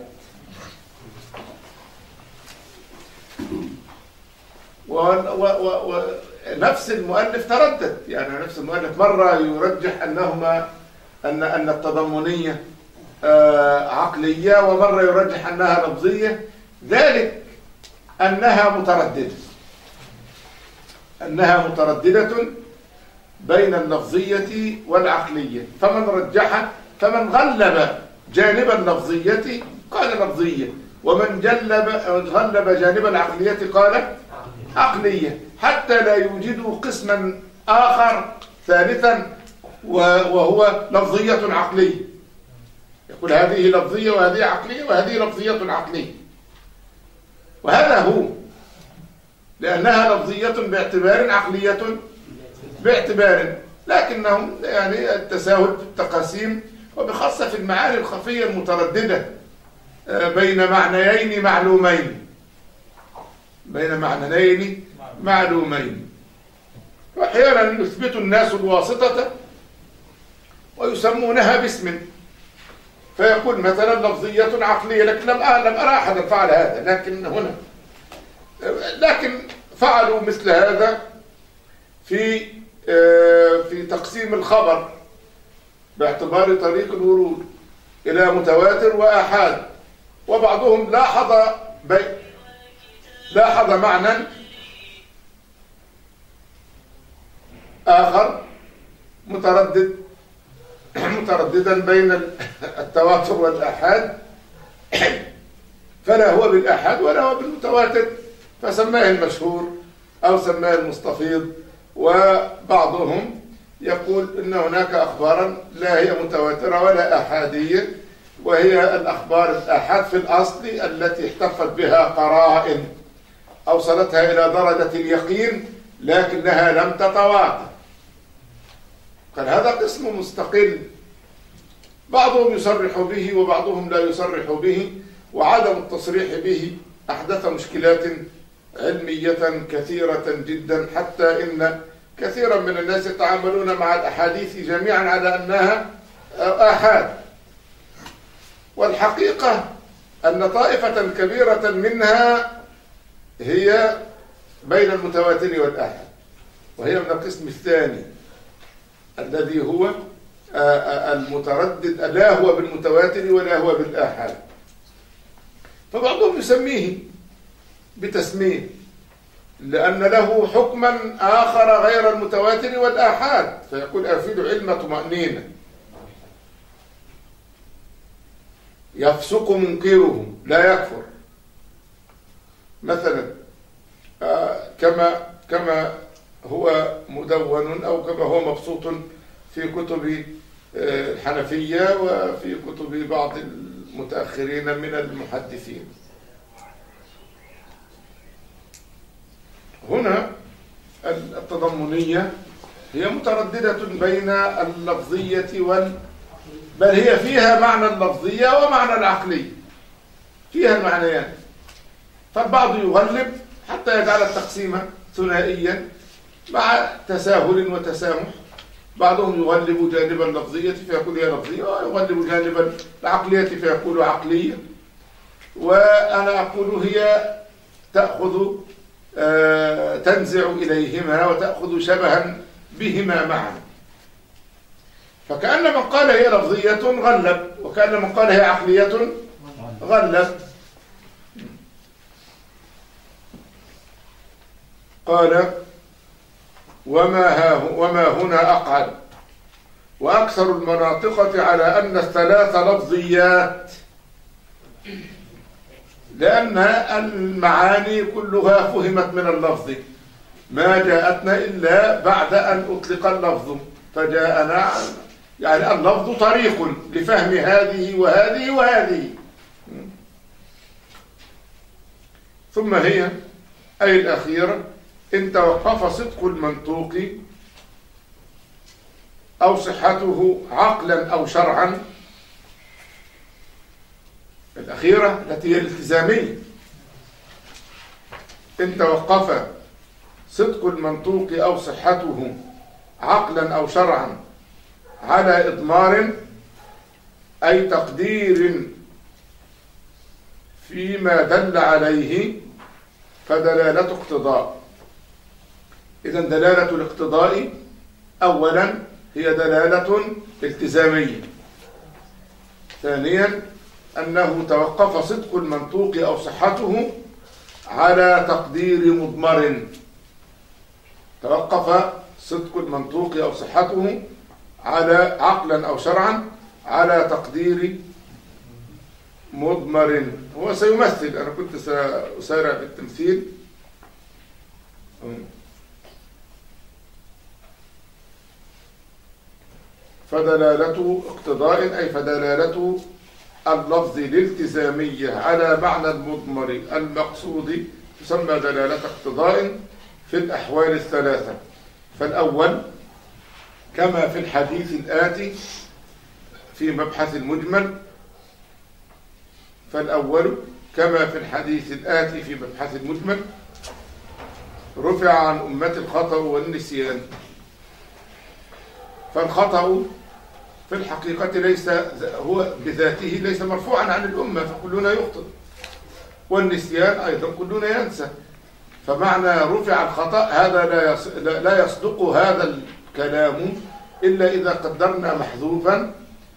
ونفس المؤلف تردد، يعني نفس المؤلف مرة يرجح أنهما أن أن التضمنية عقلية ومرة يرجح أنها لفظية، ذلك أنها مترددة أنها مترددة بين اللفظية والعقلية. فمن رجح فمن غلب جانب اللفظية قال لفظية، ومن جلب غلب جانب العقلية قال عقلية، حتى لا يوجدوا قسما آخر ثالثا وهو لفظية عقلية، يقول هذه لفظية وهذه عقلية وهذه لفظية عقلية. وهذا هو، لأنها لفظية باعتبار عقلية باعتبار، لكنهم يعني التساهل في التقاسيم، وبخاصة في المعاني الخفية المترددة بين معنيين معلومين بين معنيين معلومين. وأحيانا يثبت الناس الواسطة ويسمونها باسم، فيقول مثلا لفظية عقلية، لكن لم لم أرى أحدا فعل هذا، لكن هنا لكن فعلوا مثل هذا في في تقسيم الخبر باعتبار طريق الورود إلى متواتر وآحاد. وبعضهم لاحظ بي لاحظ معنى آخر متردد مترددا بين التواتر والآحاد، فلا هو بالآحاد ولا هو بالمتواتر، فسماه المشهور أو سماه المستفيض. وبعضهم يقول إن هناك أخبارا لا هي متواترة ولا آحادية، وهي الأخبار الآحاد في الأصل التي احتفت بها قرائن أوصلتها إلى درجة اليقين لكنها لم تتواتر. قال هذا قسم مستقل، بعضهم يصرح به وبعضهم لا يصرح به، وعدم التصريح به أحدث مشكلات علمية كثيرة جدا، حتى إن كثيرا من الناس يتعاملون مع الأحاديث جميعا على أنها آحاد، والحقيقة أن طائفة كبيرة منها هي بين المتواتر والآحاد، وهي من القسم الثاني الذي هو المتردد، لا هو بالمتواتر ولا هو بالآحاد. فبعضهم يسميه بتسميه لأن له حكما آخر غير المتواتر والآحاد، فيقول أفيد علم طمأنينة يفسق منكره لا يكفر مثلا، آه كما كما هو مدون أو كما هو مبسوط في كتب الحنفية وفي كتب بعض المتأخرين من المحدثين. هنا التضمنية هي مترددة بين اللفظية وال بل هي فيها معنى اللفظية ومعنى العقلية، فيها المعنيان. فالبعض يغلب حتى يجعل التقسيم ثنائيا مع تساهل وتسامح، بعضهم يغلب جانب اللفظية فيقول هي لفظية، ويغلب جانب العقلية فيقول عقلية، وأنا أقول هي تأخذ آه تنزع إليهما وتأخذ شبها بهما معا. فكأن من قال هي لفظية غلب، وكأن من قال هي عقلية غلب. قال وما, ها وما هنا أقعد، وأكثر المناطقة على أن الثلاث لفظيات، لأن المعاني كلها فهمت من اللفظ، ما جاءتنا إلا بعد أن أطلق اللفظ، فجاءنا يعني اللفظ طريق لفهم هذه وهذه وهذه. ثم هي أي الأخيرة إن توقف صدق المنطوق أو صحته عقلا أو شرعا، الأخيرة التي هي الالتزامية، إن توقف صدق المنطوق أو صحته عقلا أو شرعا على إضمار أي تقدير فيما دل عليه فدلالة اقتضاء. إذن دلالة الاقتضاء أولا هي دلالة التزامية، ثانيا أنه توقف صدق المنطوق أو صحته على تقدير مضمر. توقف صدق المنطوق أو صحته على عقلا أو شرعا على تقدير مضمر. هو سيمثل، أنا كنت سأسارع بالتمثيل. فدلالته اقتضاء، أي فدلالته اللفظ الالتزامية على معنى المضمر المقصود تسمى دلالة اقتضاء في الأحوال الثلاثة. فالأول كما في الحديث الآتي في مبحث المجمل، فالأول كما في الحديث الآتي في مبحث المجمل رفع عن أمة الخطأ والنسيان. فالخطأ في الحقيقة ليس هو بذاته ليس مرفوعا عن الأمة، فكلنا يخطئ، والنسيان أيضا كلنا ينسى. فمعنى رفع الخطأ هذا لا لا يصدق هذا الكلام إلا إذا قدرنا محذوفا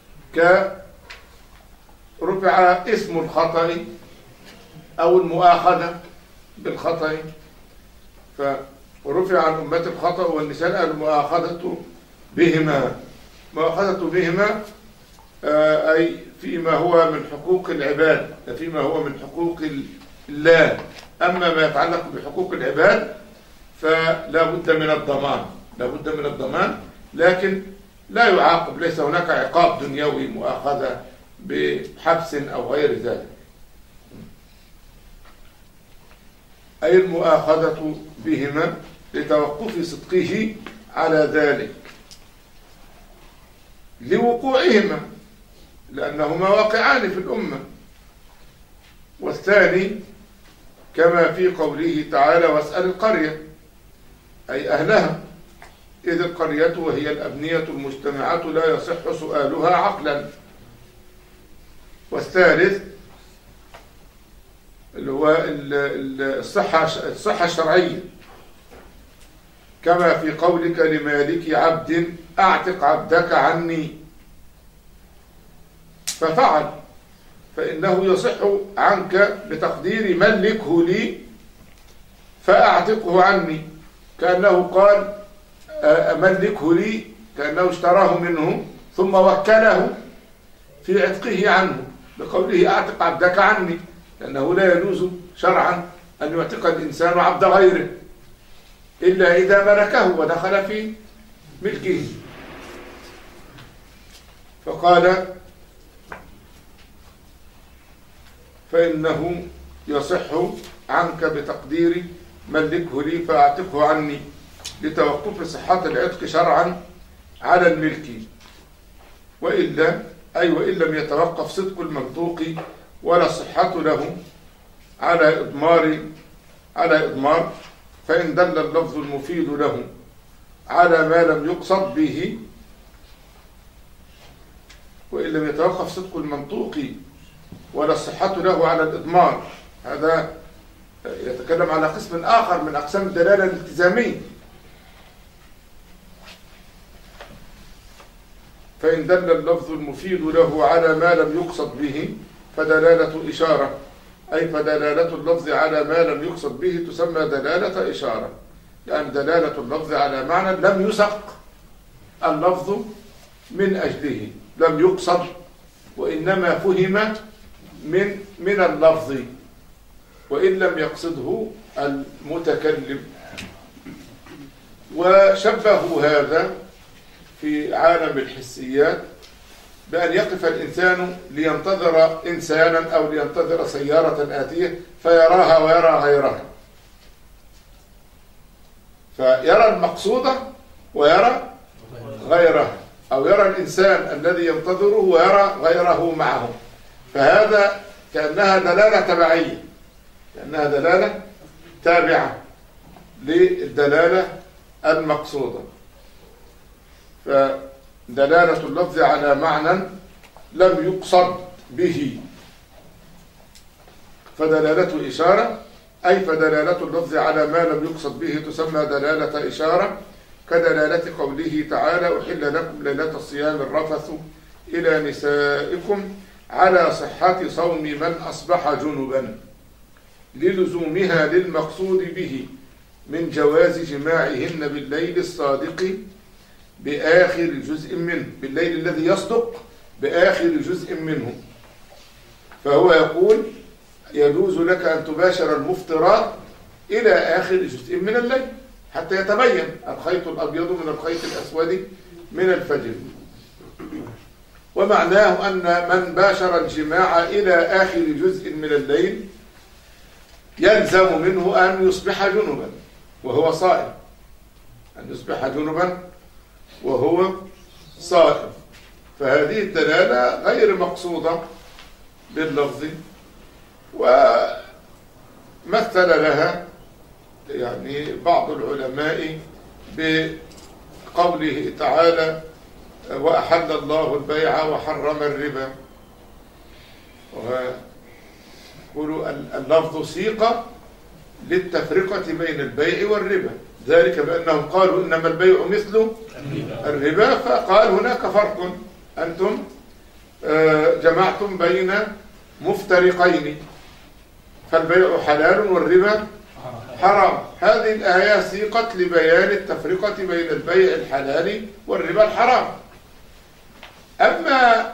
كرفع اسم الخطأ أو المؤاخذة بالخطأ. فرفع عن أمة الخطأ والنسيان المؤاخذة بهما. مؤاخذة بهما أي فيما هو من حقوق العباد، فيما هو من حقوق الله. أما ما يتعلق بحقوق العباد فلا بد من الضمان، لا بد من الضمان، لكن لا يعاقب، ليس هناك عقاب دنيوي مؤاخذة بحبس أو غير ذلك. أي المؤاخذة بهما لتوقف صدقه على ذلك لوقوعهما، لأنهما واقعان في الأمة. والثاني كما في قوله تعالى واسأل القرية، أي أهلها، إذ القرية وهي الأبنية المجتمعة لا يصح سؤالها عقلا. والثالث اللي هو الصحة الصحة الشرعية، كما في قولك لمالك عبد أعتق عبدك عني، ففعل، فإنه يصح عنك بتقدير ملكه لي فأعتقه عني، كأنه قال ملكه لي، كأنه اشتراه منه ثم وكله في عتقه عنه بقوله أعتق عبدك عني، لأنه لا يجوز شرعا أن يعتق الإنسان عبد غيره إلا إذا ملكه ودخل في ملكه. فقال فإنه يصح عنك بتقدير ملكه لي فأعتقه عني لتوقف صحة العتق شرعا على الملك، وإلا أي وإن لم يتوقف صدق المنطوق ولا صحة له على إضمار على إضمار فإن دل اللفظ المفيد له على ما لم يقصد به، وإن لم يتوقف صدق المنطوق ولا الصحة له على الإضمار، هذا يتكلم على قسم آخر من أقسام الدلالة الالتزامية. فإن دل اللفظ المفيد له على ما لم يقصد به فدلالة إشارة، أي فدلالة اللفظ على ما لم يقصد به تسمى دلالة إشارة، يعني دلالة اللفظ على معنى لم يسق اللفظ من أجله، لم يقصد وإنما فهم من من اللفظ وإن لم يقصده المتكلم. وشبهوا هذا في عالم الحسيات بأن يقف الإنسان لينتظر إنسانا أو لينتظر سيارة آتية فيراها ويرى غيرها، فيرى المقصودة ويرى غيرها، أو يرى الإنسان الذي ينتظره ويرى غيره معه، فهذا كأنها دلالة تبعية، كأنها دلالة تابعة للدلالة المقصودة. فدلالة اللفظ على معنى لم يقصد به فدلالته إشارة، أي فدلالة اللفظ على ما لم يقصد به تسمى دلالة إشارة، كدلالة قوله تعالى أحل لكم ليلة الصيام الرفث إلى نسائكم على صحة صوم من أصبح جنبا للزومها للمقصود به من جواز جماعهن بالليل الصادق بآخر جزء منه، بالليل الذي يصدق بآخر جزء منه. فهو يقول يجوز لك أن تباشر المفطرات إلى آخر جزء من الليل حتى يتبين الخيط الأبيض من الخيط الأسود من الفجر. ومعناه أن من باشر الجماع إلى آخر جزء من الليل يلزم منه أن يصبح جنبا وهو صائم، أن يصبح جنبا وهو صائم. فهذه الدلالة غير مقصودة باللفظ، ومثل لها يعني بعض العلماء بقوله تعالى وأحل الله البيع وحرم الربا. ويقولوا اللفظ سيق للتفرقة بين البيع والربا، ذلك بأنهم قالوا إنما البيع مثل الربا، فقال هناك فرق، أنتم جمعتم بين مفترقين فالبيع حلال والربا حرام. هذه الآية سيقت لبيان التفرقة بين البيع الحلال والربا الحرام. أما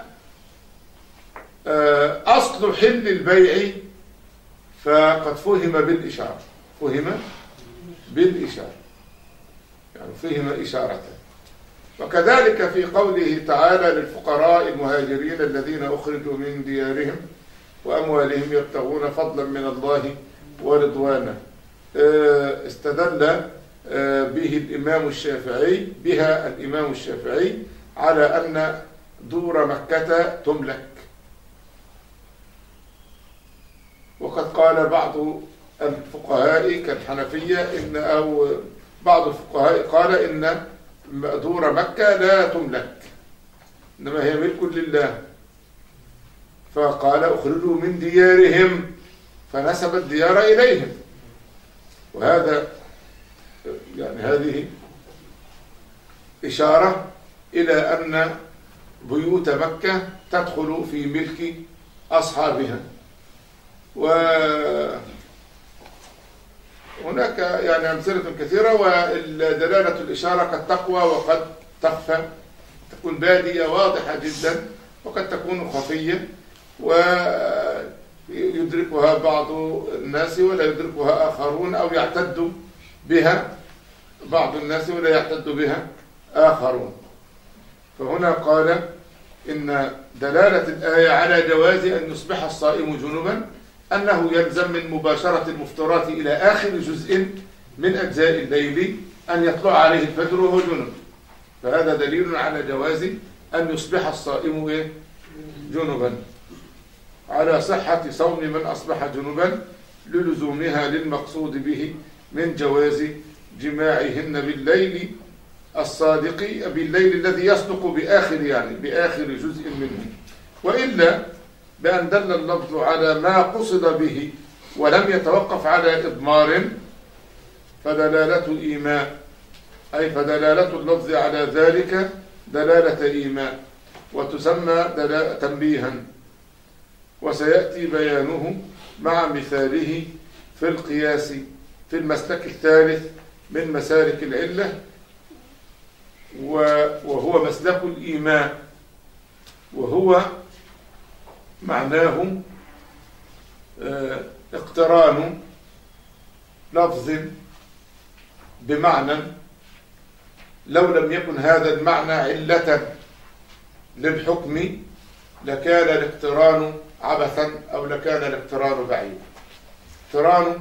أصل حل البيع فقد فهم بالإشارة، فهم بالإشارة يعني فهم إشارة. وكذلك في قوله تعالى للفقراء المهاجرين الذين أخرجوا من ديارهم وأموالهم يبتغون فضلا من الله ورضوانه، استدل به الإمام الشافعي بها الإمام الشافعي على أن دور مكة تملك. وقد قال بعض الفقهاء كالحنفية إن أو بعض الفقهاء قال إن دور مكة لا تملك إنما هي ملك لله، فقال أخرجوا من ديارهم فنسب الديار إليهم. وهذا يعني هذه إشارة إلى أن بيوت مكة تدخل في ملك أصحابها. وهناك يعني أمثلة كثيرة، ودلالة الإشارة قد تقوى وقد تخفى، تكون بادية واضحة جدا وقد تكون خفية ويدركها بعض الناس ولا يدركها آخرون، أو يعتد بها بعض الناس ولا يعتد بها آخرون. فهنا قال إن دلالة الآية على جواز أن يصبح الصائم جنبا أنه يلزم من مباشرة المفطرات إلى آخر جزء من أجزاء الليل أن يطلع عليه الفجر وهو جنب، فهذا دليل على جواز أن يصبح الصائم جنبا على صحة صوم من أصبح جنبا للزومها للمقصود به من جواز جماعهن بالليل الصادق، بالليل الذي يصدق بآخر يعني بآخر جزء منه. وإلا بأن دل اللفظ على ما قصد به ولم يتوقف على إضمار فدلالة إيماء، أي فدلالة اللفظ على ذلك دلالة إيماء وتسمى تنبيها، وسيأتي بيانه مع مثاله في القياس في المسلك الثالث من مسالك العلة، وهو مسلك الإيماء، وهو معناه اقتران لفظ بمعنى لو لم يكن هذا المعنى علة للحكم لكان الاقتران عبثا أو لكان الاقتران بعيدا. اقتران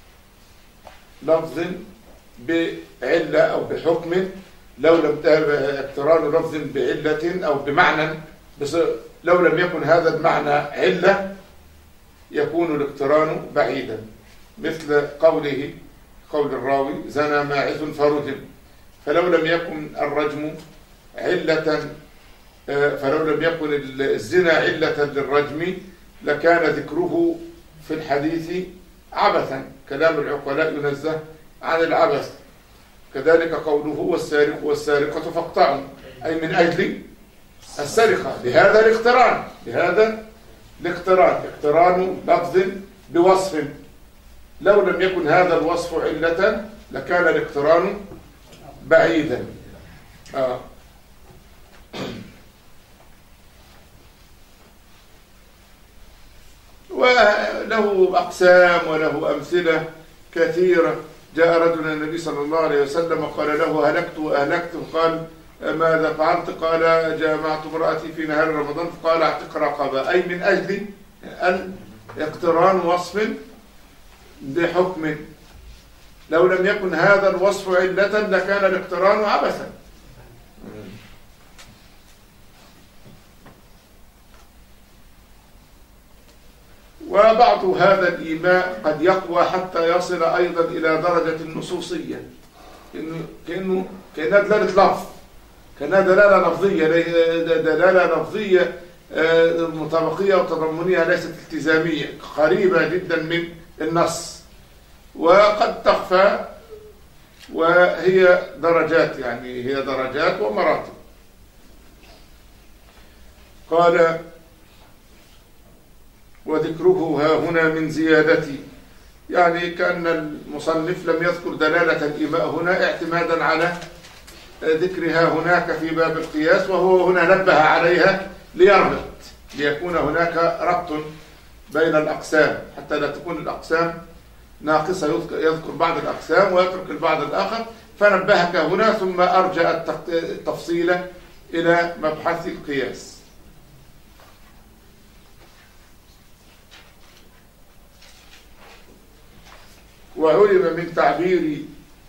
لفظ بعلة أو بحكم لو لم اقتران لفظ بعلة أو بمعنى، بس لو لم يكن هذا المعنى علة يكون الاقتران بعيدا، مثل قوله قول الراوي زنى ماعز فرجم، فلو لم يكن الرجم علة فلو لم يكن الزنا علة للرجم لكان ذكره في الحديث عبثا، كلام العقلاء ينزه عن العبث. كذلك قوله والسارق والسارقة فاقطعوا، أي من أجل السرقة، لهذا الاقتران لهذا الاقتران، اقتران لفظ بوصف، لو لم يكن هذا الوصف علة لكان الاقتران بعيدا. آه. وله أقسام وله أمثلة كثيرة. جاء رجل النبي صلى الله عليه وسلم قال له هلكت وأهلكت، قال ماذا فعلت؟ قال جامعت امرأتي في نهار رمضان، فقال اعتق رقبة، أي من أجل أن اقتران وصف بحكم، لو لم يكن هذا الوصف علة لكان الاقتران عبثا. وبعض هذا الإيماء قد يقوى حتى يصل أيضا إلى درجة النصوصية، إنه كأنه كأنها دلالة لفظ، كأنها دلالة لفظية، دلالة لفظية مطابقية وتضمنية ليست التزامية، قريبة جدا من النص، وقد تخفى، وهي درجات، يعني هي درجات ومراتب. قال وذكره ها هنا من زيادتي، يعني كأن المصنف لم يذكر دلالة الإيماء هنا اعتمادا على ذكرها هناك في باب القياس، وهو هنا نبه عليها ليربط، ليكون هناك ربط بين الأقسام حتى لا تكون الأقسام ناقصة، يذكر بعض الأقسام ويترك البعض الآخر، فنبهك هنا ثم أرجع التفصيل إلى مبحث القياس. وعلم من تعبير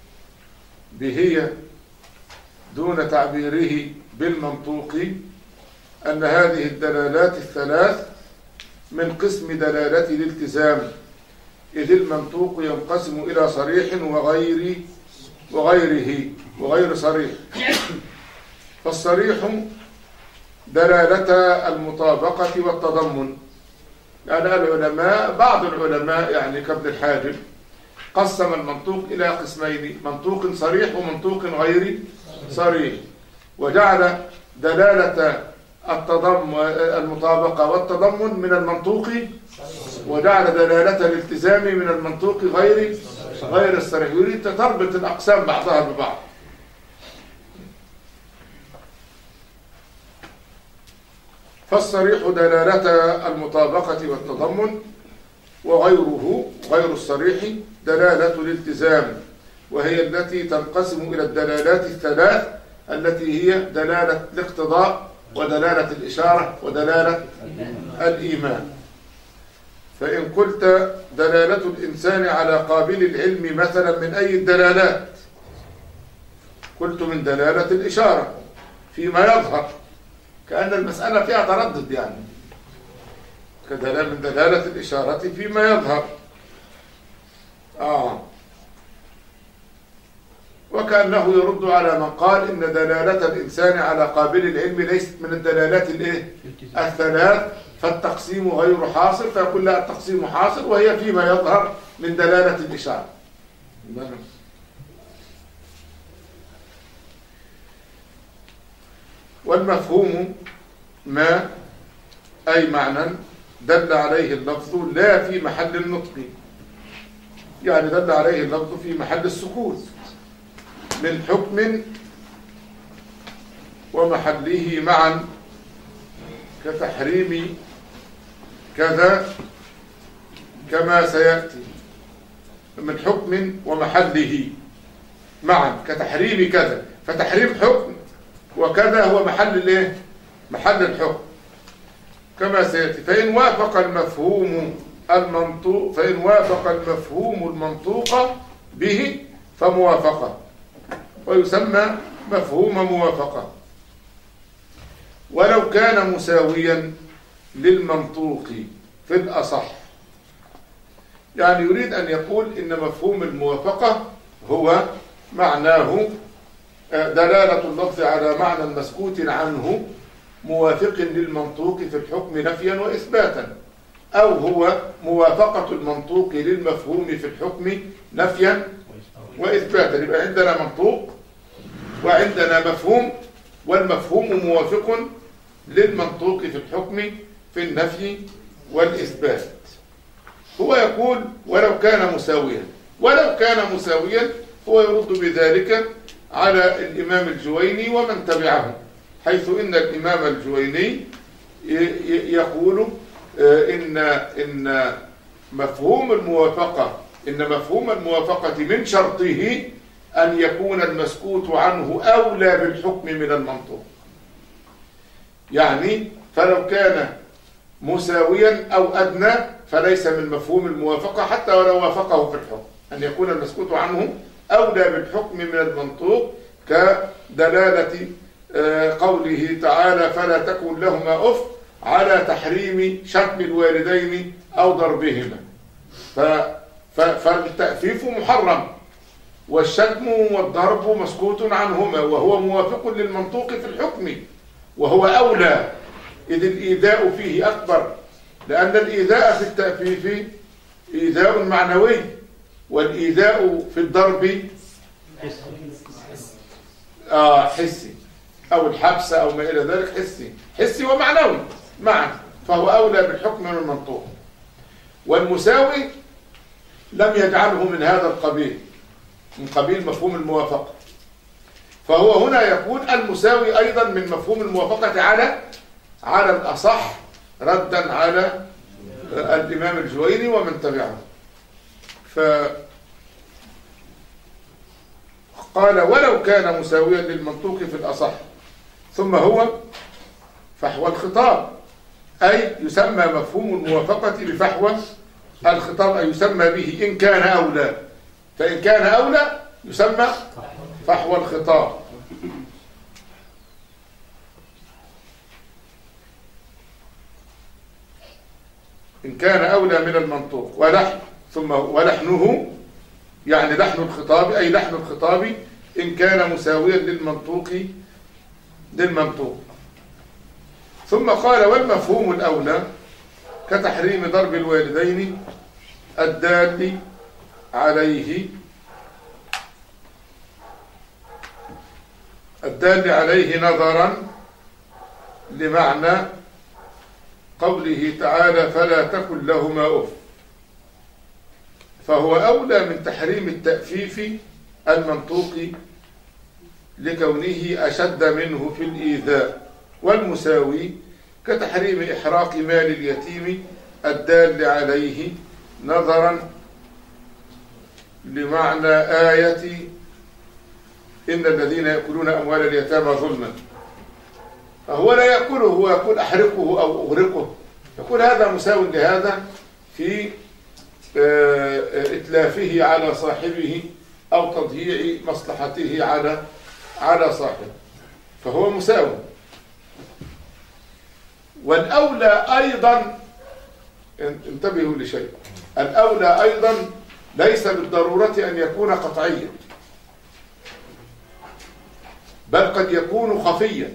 به دون تعبيره بالمنطوق أن هذه الدلالات الثلاث من قسم دلالة الالتزام، إذ المنطوق ينقسم إلى صريح وغير وغيره وغير صريح. فالصريح دلالة المطابقة والتضمن، يعني العلماء بعض العلماء يعني كابن الحاجب قسم المنطوق إلى قسمين، منطوق صريح ومنطوق غير صريح، وجعل دلالة التضمن المطابقة والتضمن من المنطوق، وجعل دلالة الالتزام من المنطوق غير غير الصريح، يريد تربط الأقسام بعضها ببعض. فالصريح دلالة المطابقة والتضمن، وغيره غير الصريح دلالة الالتزام، وهي التي تنقسم إلى الدلالات الثلاث التي هي دلالة الاقتضاء ودلالة الإشارة ودلالة الإيمان. فإن قلت دلالة الإنسان على قابل العلم مثلا من أي الدلالات؟ قلت من دلالة الإشارة فيما يظهر، كأن المسألة فيها تردد، يعني كدلالة من دلالة الإشارة فيما يظهر. آه. وكأنه يرد على من قال إن دلالة الإنسان على قابل العلم ليست من الدلالات الإيه؟ الثلاث، فالتقسيم غير حاصل، فيقول لا التقسيم حاصل وهي فيما يظهر من دلالة الإشارة. والمفهوم ما أي معنى دل عليه اللفظ لا في محل النطق، يعني دل عليه اللفظ في محل السكوت، من حكم ومحله معا، كتحريم كذا كما سيأتي، من حكم ومحله معا كتحريم كذا، فتحريم حكم وكذا هو محل الايه؟ محل الحكم كما سيأتي. فإن وافق المفهوم المنطوق فإن وافق المفهوم المنطوق به فموافقة، ويسمى مفهوم موافقة. ولو كان مساويا للمنطوق في الأصح، يعني يريد أن يقول إن مفهوم الموافقة هو معناه دلالة اللفظ على معنى مسكوت عنه موافق للمنطوق في الحكم نفيا وإثباتا، أو هو موافقة المنطوق للمفهوم في الحكم نفيا وإثباتا. يبقى عندنا منطوق وعندنا مفهوم، والمفهوم موافق للمنطوق في الحكم في النفي والإثبات. هو يقول ولو كان مساويا، ولو كان مساويا هو يرد بذلك على الإمام الجويني ومن تبعه، حيث إن الإمام الجويني يقول إن إن مفهوم الموافقة إن مفهوم الموافقة من شرطه أن يكون المسكوت عنه أولى بالحكم من المنطوق. يعني فلو كان مساويا أو أدنى فليس من مفهوم الموافقة حتى ولو وافقه في الحكم، أن يكون المسكوت عنه أولى بالحكم من المنطوق، كدلالة قوله تعالى فلا تكن لهما أف على تحريم شتم الوالدين أو ضربهما، فالتأفيف محرم والشتم والضرب مسكوت عنهما وهو موافق للمنطوق في الحكم وهو أولى، إذ الإيذاء فيه أكبر، لأن الإيذاء في التأفيف إيذاء معنوي، والإيذاء في الضرب آه حسي، أو الحبس أو ما إلى ذلك حسي حسي ومعنوي معا، فهو أولى بالحكم من المنطوق. والمساوي لم يجعله من هذا القبيل، من قبيل مفهوم الموافقة، فهو هنا يقول المساوي أيضا من مفهوم الموافقة على على الأصح، ردا على الإمام الجويني ومن تبعه. فقال ولو كان مساويا للمنطوق في الأصح، ثم هو فحوى الخطاب، أي يسمى مفهوم الموافقة بفحوى الخطاب، أي يسمى به إن كان أولى، فإن كان أولى يسمى فحوى الخطاب. إن كان أولى من المنطوق ولحن، ثم ولحنه يعني لحن الخطاب، أي لحن الخطاب إن كان مساويا للمنطوق للمنطوق. ثم قال والمفهوم الأولى كتحريم ضرب الوالدين الدال عليه الدال عليه نظرا لمعنى قوله تعالى فلا تكن لهما أف، فهو أولى من تحريم التأفيف المنطوق لكونه أشد منه في الإيذاء. والمساوي كتحريم إحراق مال اليتيم الدال عليه نظرا لمعنى آية إن الذين يأكلون أموال اليتامى ظلما، فهو لا يأكله، هو يقول أحرقه أو أغرقه، يقول هذا مساو لهذا في إتلافه على صاحبه أو تضييع مصلحته على على صاحبه، فهو مساو. والأولى أيضا انتبهوا لشيء، الأولى أيضا ليس بالضرورة أن يكون قطعيا، بل قد يكون خفيا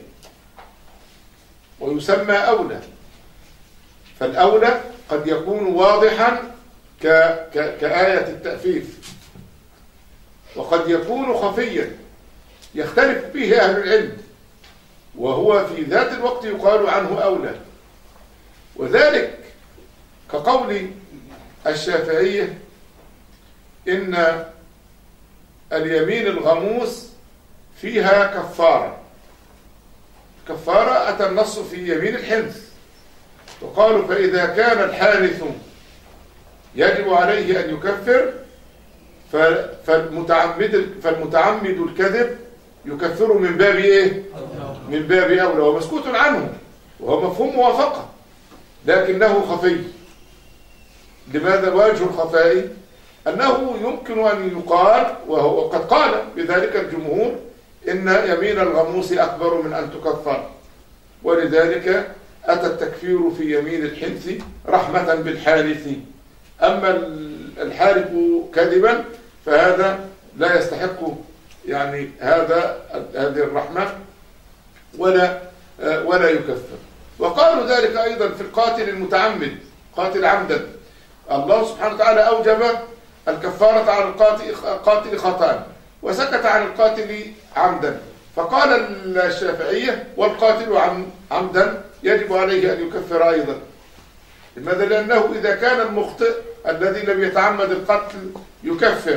ويسمى أولى. فالأولى قد يكون واضحا ك... ك... كآية التأفيف، وقد يكون خفيا يختلف به أهل العلم، وهو في ذات الوقت يقال عنه أولى، وذلك كقول الشافعية إن اليمين الغموس فيها كفارة. كفارة أتى النص في يمين الحنث، وقالوا فإذا كان الحانث يجب عليه أن يكفر فالمتعمد, فالمتعمد الكذب يكفر من باب إيه؟ من باب أولى، ومسكوت عنه وهو مفهوم موافقة لكنه خفي. لماذا وجه الخفاء؟ أنه يمكن أن يقال، وهو قد قال بذلك الجمهور، إن يمين الغموس أكبر من أن تكفر، ولذلك أتى التكفير في يمين الحنث رحمة بالحارث. أما الحارث كذبا فهذا لا يستحق يعني هذا هذه الرحمة ولا ولا يكفر. وقالوا ذلك أيضا في القاتل المتعمد، قاتل عمدا، الله سبحانه وتعالى أوجب الكفارة على القاتل خطأ وسكت عن القاتل عمدا، فقال الشافعية والقاتل عمدا يجب عليه أن يكفر أيضا. لماذا؟ لأنه إذا كان المخطئ الذي لم يتعمد القتل يكفر،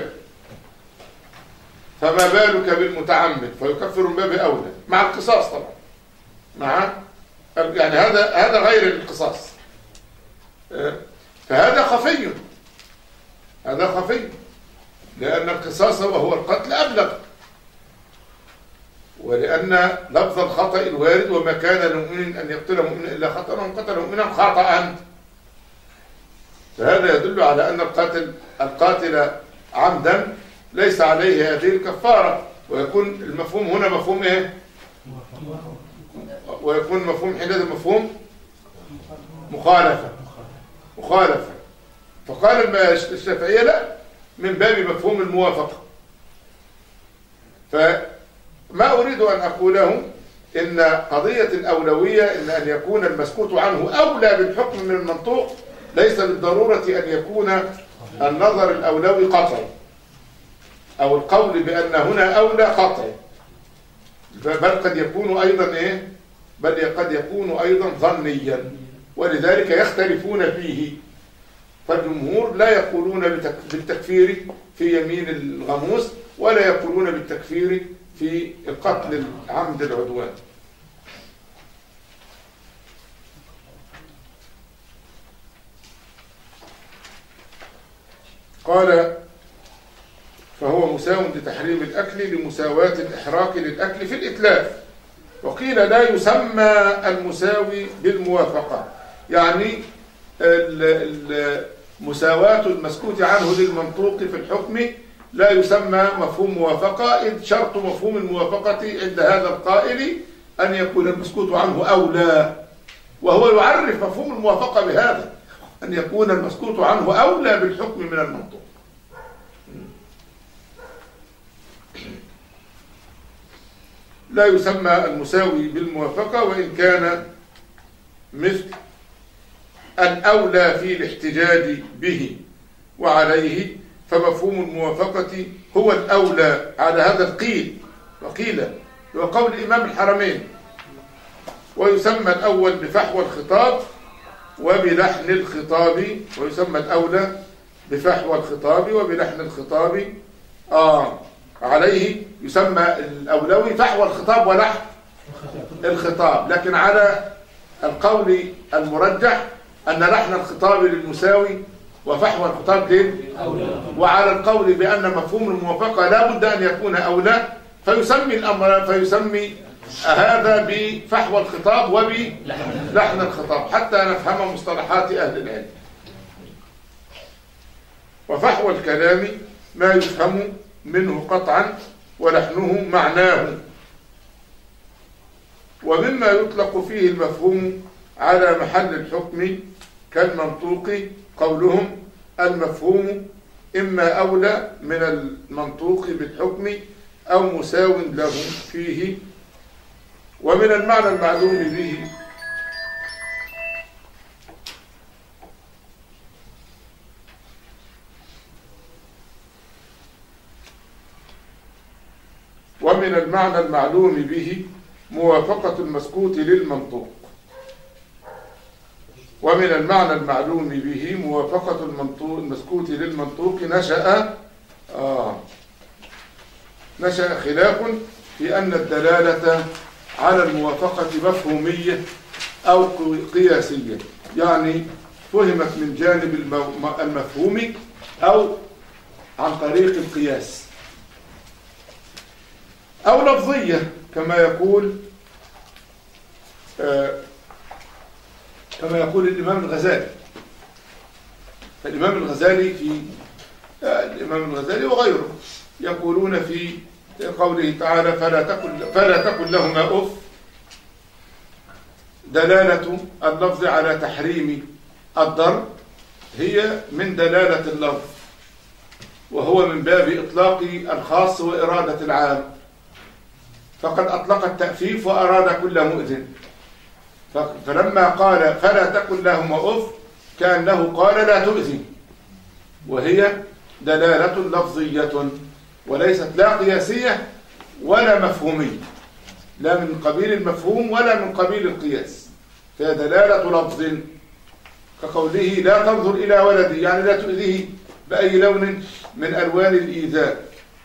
فما بالك بالمتعمد فيكفر من باب أولى مع القصاص طبعا، مع يعني هذا هذا غير القصاص. فهذا خفي، هذا خفي، لأن القصاص وهو القتل أبلغ، ولأن لفظ الخطأ الوارد وما كان لمؤمن أن يقتل مؤمنا إلا خطأ ومن قتل مؤمنا خطأ، فهذا يدل على أن القاتل القاتل عمدا ليس عليه هذه الكفارة، ويكون المفهوم هنا مفهوم إيه؟ ويكون مفهوم حينئذ مفهوم مخالفة مخالفة فقال الشافعية لا، من باب مفهوم الموافقة. فما أريد أن أقوله إن قضية الأولوية إن أن يكون المسكوت عنه أولى بالحكم من المنطوق، ليس بالضرورة أن يكون النظر الأولوي قطعي أو القول بأن هنا أولى قطعي، بل قد يكون أيضا إيه؟ بل قد يكون أيضا ظنيا، ولذلك يختلفون فيه. فالجمهور لا يقولون بالتكفير في يمين الغموس، ولا يقولون بالتكفير في القتل العمد العدوان. قال فهو مساو لتحريم الأكل لمساواة الإحراق للأكل في الإتلاف. وقيل لا يسمى المساوي بالموافقة، يعني مساواة المسكوت عنه للمنطوق في الحكم لا يسمى مفهوم موافقة، إذ شرط مفهوم الموافقة عند هذا القائل أن يكون المسكوت عنه أولى، وهو يعرف مفهوم الموافقة بهذا، أن يكون المسكوت عنه أولى بالحكم من المنطوق. لا يسمى المساوي بالموافقة، وإن كان مثل الأولى في الاحتجاج به وعليه، فمفهوم الموافقة هو الأولى على هذا القيل. وقيل وقول إمام الحرمين، ويسمى الأول بفحوى الخطاب وبلحن الخطاب، ويسمى الأولى بفحوى الخطاب وبلحن الخطاب. آه عليه يسمى الأولوي فحوى الخطاب ولحن الخطاب، لكن على القول المرجح أن لحن الخطاب للمساوي وفحوى الخطاب ليه؟ وعلى القول بأن مفهوم الموافقة لا بد أن يكون أولى، فيسمي الأمر فيسمي هذا بفحوى الخطاب وبلحن الخطاب حتى نفهم مصطلحات أهل العلم. وفحوى الكلام ما يفهم منه قطعا ولحنه معناه. ومما يطلق فيه المفهوم على محل الحكم كالمنطوق قولهم المفهوم إما أولى من المنطوق بالحكم أو مساو له فيه. ومن المعنى المعلوم به ومن المعنى المعلوم به موافقة المسكوت للمنطوق. ومن المعنى المعلوم به موافقة المسكوت للمنطوق نشأ آه نشأ خلاف في أن الدلالة على الموافقة مفهومية أو قياسية، يعني فهمت من جانب المفهوم أو عن طريق القياس، أو لفظية كما يقول آه كما يقول الإمام الغزالي. فالإمام الغزالي في آه الإمام الغزالي وغيره يقولون في قوله تعالى فلا تكن فلا تكن لهما أف، دلالة اللفظ على تحريم الضرب هي من دلالة اللفظ، وهو من باب إطلاق الخاص وإرادة العام، فقد أطلق التأفيف وأراد كل مؤذن، فلما قال فلا تكن لهما أف كأنه قال لا تؤذي، وهي دلالة لفظية وليست لا قياسية ولا مفهومية، لا من قبيل المفهوم ولا من قبيل القياس، فهي دلالة لفظ. كقوله لا تنظر إلى ولدي، يعني لا تؤذيه بأي لون من ألوان الإيذاء.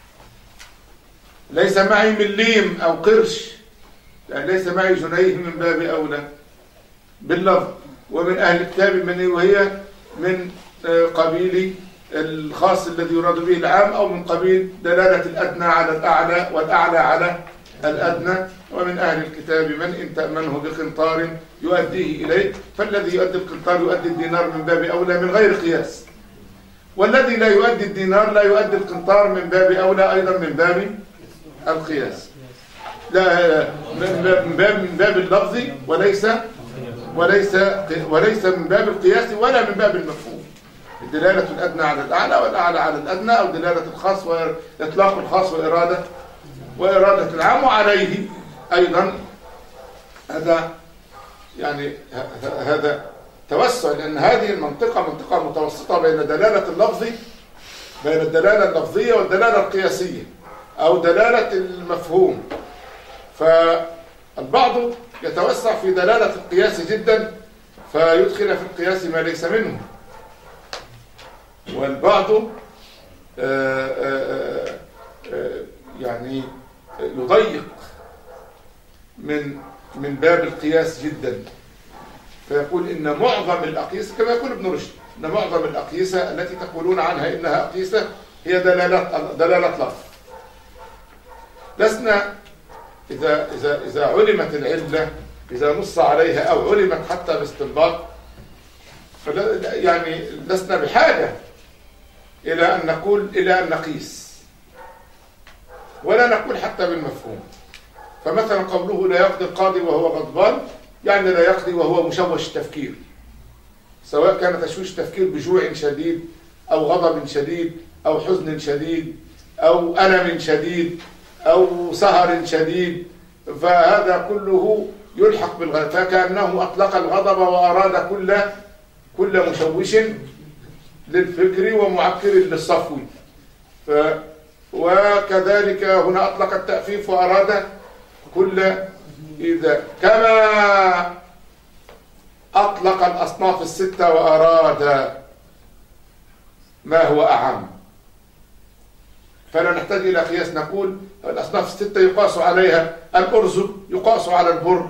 ليس معي مليم أو قرش، يعني ليس معي جنيه من باب أولى باللفظ. ومن أهل الكتاب من وهي من قبيل الخاص الذي يراد به العام، أو من قبيل دلالة الأدنى على الأعلى والأعلى على الأدنى. ومن أهل الكتاب من إن تأمنه بقنطار يؤديه إليه، فالذي يؤدي القنطار يؤدي الدينار من باب أولى من غير قياس، والذي لا يؤدي الدينار لا يؤدي القنطار من باب أولى أيضا من باب القياس، لا من باب من باب اللفظ وليس وليس وليس من باب القياس ولا من باب المفهوم. الدلالة الأدنى على الأعلى والأعلى على الأدنى، أو دلالة الخاص وإطلاق الخاص وإرادة وإرادة العام. وعليه أيضا هذا يعني هذا توسع، لأن هذه المنطقة منطقة متوسطة بين دلالة اللفظ بين الدلالة اللفظية والدلالة القياسية أو دلالة المفهوم. فالبعض يتوسع في دلالة القياس جدا فيدخل في القياس ما ليس منه، والبعض آآ آآ آآ يعني يضيق من من باب القياس جدا، فيقول إن معظم الأقيسة كما يقول ابن رشد إن معظم الأقيسة التي تقولون عنها إنها أقيسة هي دلالة دلالة لفظ. لسنا إذا إذا إذا علمت العلة، إذا نص عليها أو علمت حتى باستنباط، يعني لسنا بحاجة إلى أن نقول إلى أن نقيس، ولا نقول حتى بالمفهوم. فمثلا قوله لا يقضي القاضي وهو غضبان، يعني لا يقضي وهو مشوش التفكير، سواء كان تشويش تفكير بجوع شديد أو غضب شديد أو حزن شديد أو ألم شديد أو سهر شديد، فهذا كله يلحق بالغضب، فكأنه أطلق الغضب وأراد كل كل مشوش للفكر ومعكر للصفو. ف وكذلك هنا أطلق التأفيف وأراد كل إذا، كما أطلق الأصناف الستة وأراد ما هو أعم. فلا نحتاج إلى قياس، نقول الأصناف الستة يقاس عليها الأرز يقاس على البر،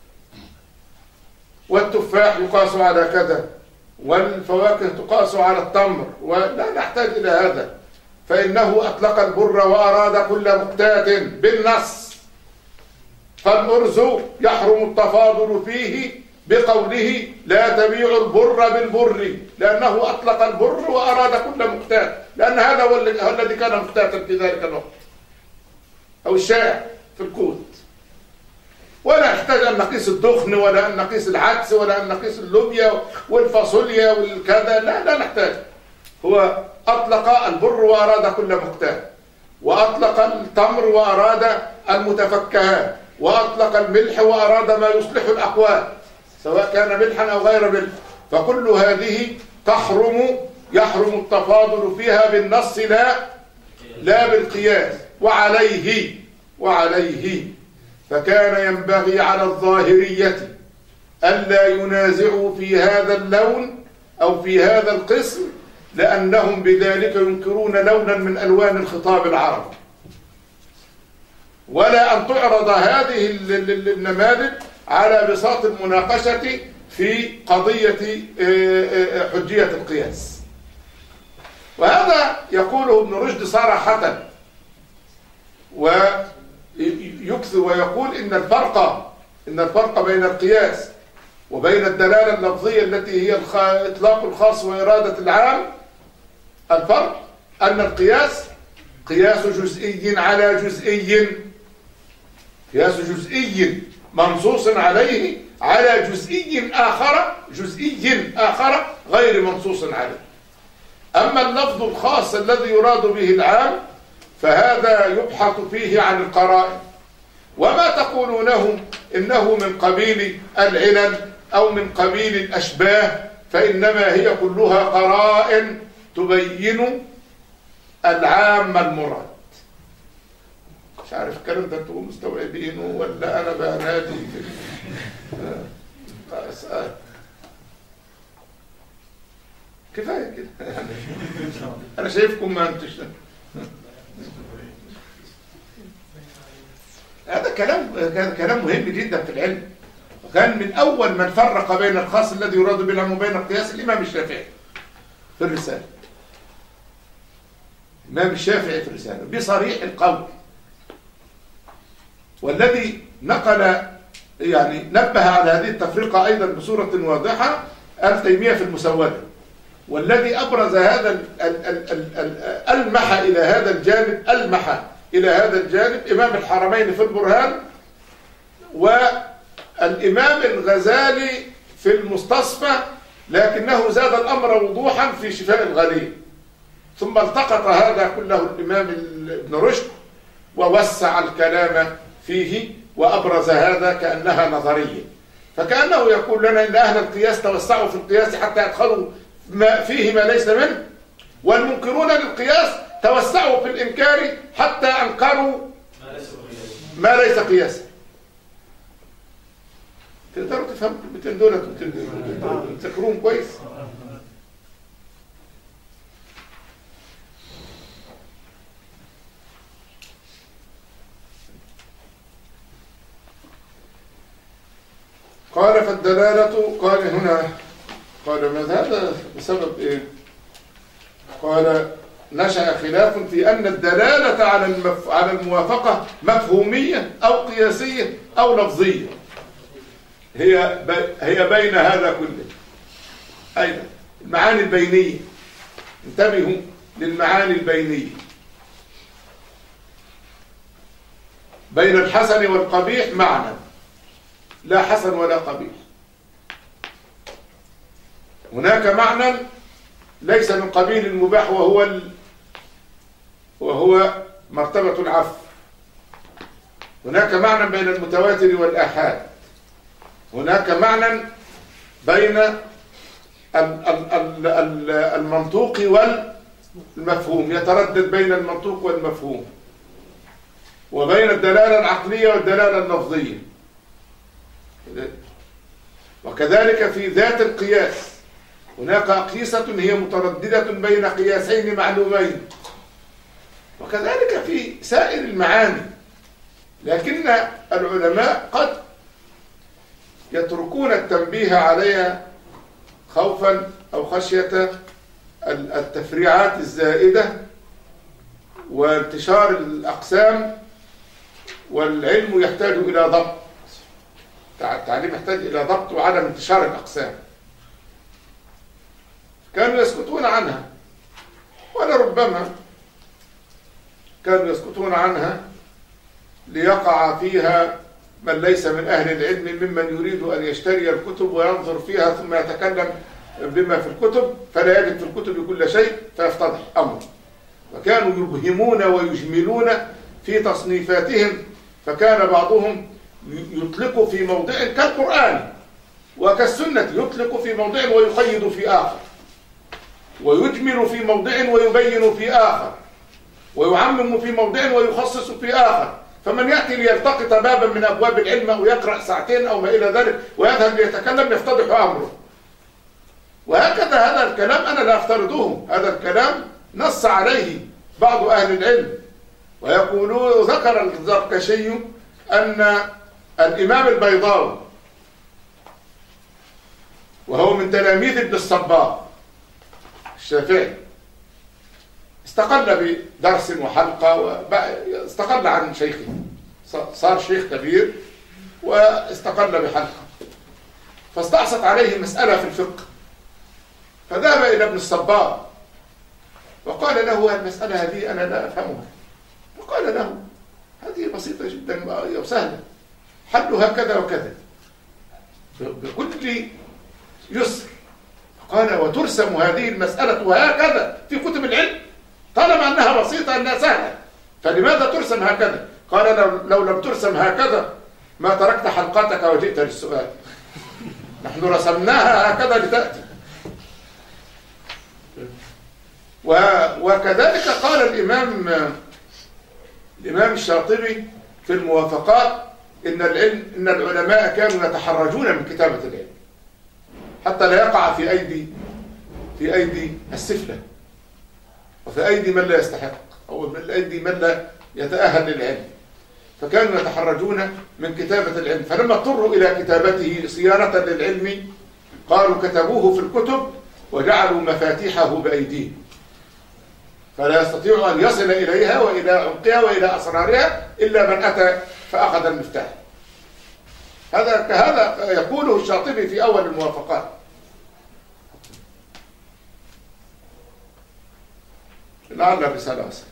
والتفاح يقاس على كذا، والفواكه تقاس على التمر، ولا نحتاج إلى هذا، فإنه أطلق البر وأراد كل مقتات بالنص. فالأرز يحرم التفاضل فيه بقوله لا تبيع البر بالبر، لأنه أطلق البر وأراد كل مقتات، لأن هذا هو الذي كان مقتاتا في ذلك الوقت أو الشائع في القوت. ولا نحتاج أن نقيس الدخن ولا أن نقيس العدس ولا أن نقيس اللوبيا والفاصوليا والكذا، لا لا نحتاج. هو أطلق البر وأراد كل مقتات، وأطلق التمر وأراد المتفكهات، وأطلق الملح وأراد ما يصلح الأقوات سواء كان ملحا أو غير ملح. فكل هذه تحرم يحرم التفاضل فيها بالنص لا لا بالقياس. وعليه وعليه فكان ينبغي على الظاهرية ألا ينازعوا في هذا اللون أو في هذا القسم، لأنهم بذلك ينكرون لونا من ألوان الخطاب العربي. ولا أن تعرض هذه النماذج على بساط المناقشة في قضية حجية القياس. وهذا يقوله ابن رشد صراحة، ويكثر ويقول إن الفرق إن الفرق بين القياس وبين الدلالة اللفظية التي هي إطلاق الخاص وإرادة العام، الفرق أن القياس قياس جزئي على جزئي، قياس جزئي منصوص عليه على جزئي آخر جزئي آخر غير منصوص عليه. أما اللفظ الخاص الذي يراد به العام فهذا يبحث فيه عن القرائن، وما تقولونه إنه من قبيل العلل أو من قبيل الأشباه فإنما هي كلها قرائن تبين العام المراد. مش عارف الكلام ده انتوا مستوعبينه ولا أنا بنادي؟ أسأل كفاية كده يعني. أنا شايفكم ما أنتش. هذا كلام كلام مهم جدا في العلم. وكان من أول من فرق بين الخاص الذي يراد بالعموم وبين القياس الإمام الشافعي في الرسالة. الإمام الشافعي في الرسالة بصريح القول، والذي نقل يعني نبه على هذه التفرقة أيضا بصورة واضحة ابن تيمية في المسودة، والذي أبرز هذا ال ال ال ال ال ألمح إلى هذا الجانب ألمح إلى هذا الجانب إمام الحرمين في البرهان، والإمام الغزالي في المستصفى، لكنه زاد الأمر وضوحا في شفاء الغليل. ثم التقط هذا كله الإمام ابن رشد ووسع الكلام فيه وأبرز هذا كأنها نظرية، فكأنه يقول لنا إن أهل القياس توسعوا في القياس حتى يدخلوا ما فيه ما ليس منه، والمنكرون للقياس توسعوا في الإنكار حتى أنكروا ما ليس قياسا. تقدروا تفهموا الكلمتين دول وتذكروهم كويس. قال فالدلالة، قال هنا قال ما هذا بسبب ايه؟ قال نشأ خلاف في أن الدلالة على المف... على الموافقة مفهومية أو قياسية أو لفظية، هي ب... هي بين هذا كله. أيضا المعاني البينية، انتبهوا للمعاني البينية بين الحسن والقبيح معنى، لا حسن ولا قبيح. هناك معنى ليس من قبيل المباح وهو ال... وهو مرتبة العفو. هناك معنى بين المتواتر والآحاد. هناك معنى بين ال... ال... ال... ال... المنطوق والمفهوم، يتردد بين المنطوق والمفهوم، وبين الدلالة العقلية والدلالة اللفظية. وكذلك في ذات القياس هناك أقيسة هي مترددة بين قياسين معلومين، وكذلك في سائر المعاني. لكن العلماء قد يتركون التنبيه عليها خوفا أو خشية التفريعات الزائدة وانتشار الأقسام، والعلم يحتاج إلى ضبط. التعليم يحتاج إلى ضبط وعدم انتشار الأقسام. كانوا يسكتون عنها، ولربما كانوا يسكتون عنها ليقع فيها من ليس من أهل العلم ممن يريد أن يشتري الكتب وينظر فيها ثم يتكلم بما في الكتب فلا يجد في الكتب كل شيء فيفتضح أمر. وكانوا يبهمون ويجملون في تصنيفاتهم، فكان بعضهم يطلق في موضع كالقرآن وكالسنة، يطلق في موضع ويقيد في آخر، ويجمل في موضع ويبين في آخر، ويعمم في موضع ويخصص في آخر. فمن يأتي ليلتقط بابا من أبواب العلم أو يقرأ ساعتين أو ما إلى ذلك ويذهب ليتكلم يفتضح أمره. وهكذا هذا الكلام أنا لا أفترضه، هذا الكلام نص عليه بعض أهل العلم. ويقولون ذكر الزركشي أن الإمام البيضاوي وهو من تلاميذ ابن الصباغ الشافعي استقل بدرس وحلقة واستقل عن شيخه، صار شيخ كبير واستقل بحلقة، فاستعصت عليه مسألة في الفقه، فذهب إلى ابن الصباغ وقال له المسألة هذه أنا لا أفهمها. فقال له هذه بسيطة جدا وسهلة، حلها كذا وكذا بكل يسر. قال وترسم هذه المسألة وهكذا في كتب العلم طالما أنها بسيطة أنها سهلة، فلماذا ترسم هكذا؟ قال لو, لو لم ترسم هكذا ما تركت حلقاتك وجئت للسؤال، نحن رسمناها هكذا لتأتي. وكذلك قال الإمام الإمام الشاطبي في الموافقات إن العلم إن العلماء كانوا يتحرجون من كتابة العلم حتى لا يقع في أيدي في أيدي السفلة، وفي أيدي من لا يستحق، أو من أيدي من لا يتأهل للعلم، فكانوا يتحرجون من كتابة العلم، فلما اضطروا إلى كتابته صيانة للعلم قالوا كتبوه في الكتب وجعلوا مفاتيحه بأيديهم، فلا يستطيع أن يصل إليها وإلى عمقها وإلى أسرارها إلا من أتى فأخذ المفتاح. هذا هذا يقوله الشاطبي في أول الموافقات. لعل الرسالة أصلا.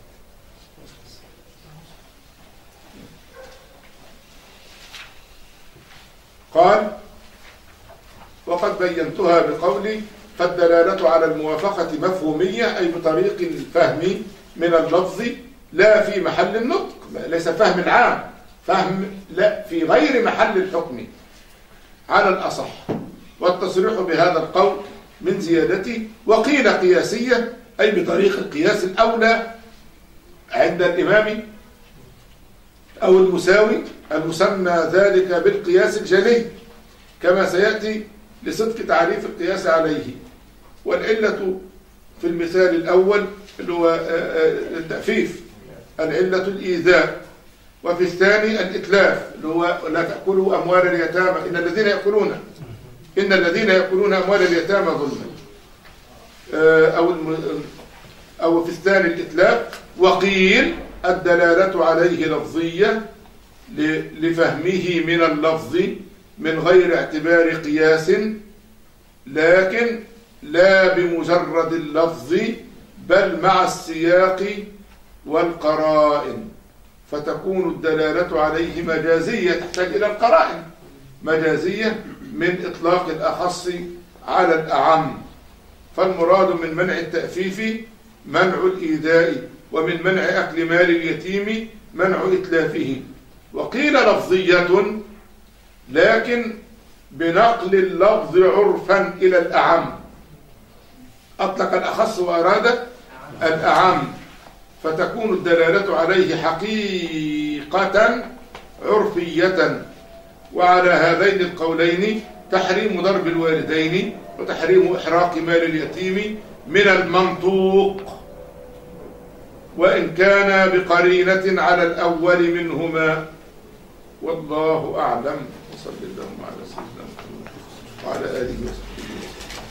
قال: وقد بينتها بقولي: فالدلالة على الموافقة مفهومية، أي بطريق الفهم من اللفظ لا في محل النطق، ليس فهم العام، فهم لا في غير محل الحكم على الأصح، والتصريح بهذا القول من زيادته. وقيل قياسية، أي بطريق القياس الأولى عند الإمام أو المساوي، المسمى ذلك بالقياس الجلي كما سيأتي لصدق تعريف القياس عليه. والعلة في المثال الأول اللي هو التأفيف، العلة الإيذاء، وفي الثاني الإتلاف اللي هو لا تأكلوا أموال اليتامى إن الذين يأكلون إن الذين يأكلون أموال اليتامى ظلما، أو أو في الثاني الإتلاف. وقيل الدلالة عليه لفظية لفهمه من اللفظ من غير اعتبار قياس، لكن لا بمجرد اللفظ بل مع السياق والقرائن، فتكون الدلالة عليه مجازية تحتاج إلى القرائن، مجازية من إطلاق الأخص على الأعم. فالمراد من منع التأفيف منع الإيذاء، ومن منع أكل مال اليتيم منع إتلافه. وقيل لفظية لكن بنقل اللفظ عرفا إلى الأعم، أطلق الأخص وأراد الأعم، فتكون الدلالة عليه حقيقة عرفية. وعلى هذين القولين تحريم ضرب الوالدين وتحريم إحراق مال اليتيم من المنطوق، وإن كان بقرينة على الأول منهما. والله أعلم. وصلى اللهم على سيدنا محمد وعلى آله وصحبه وسلم.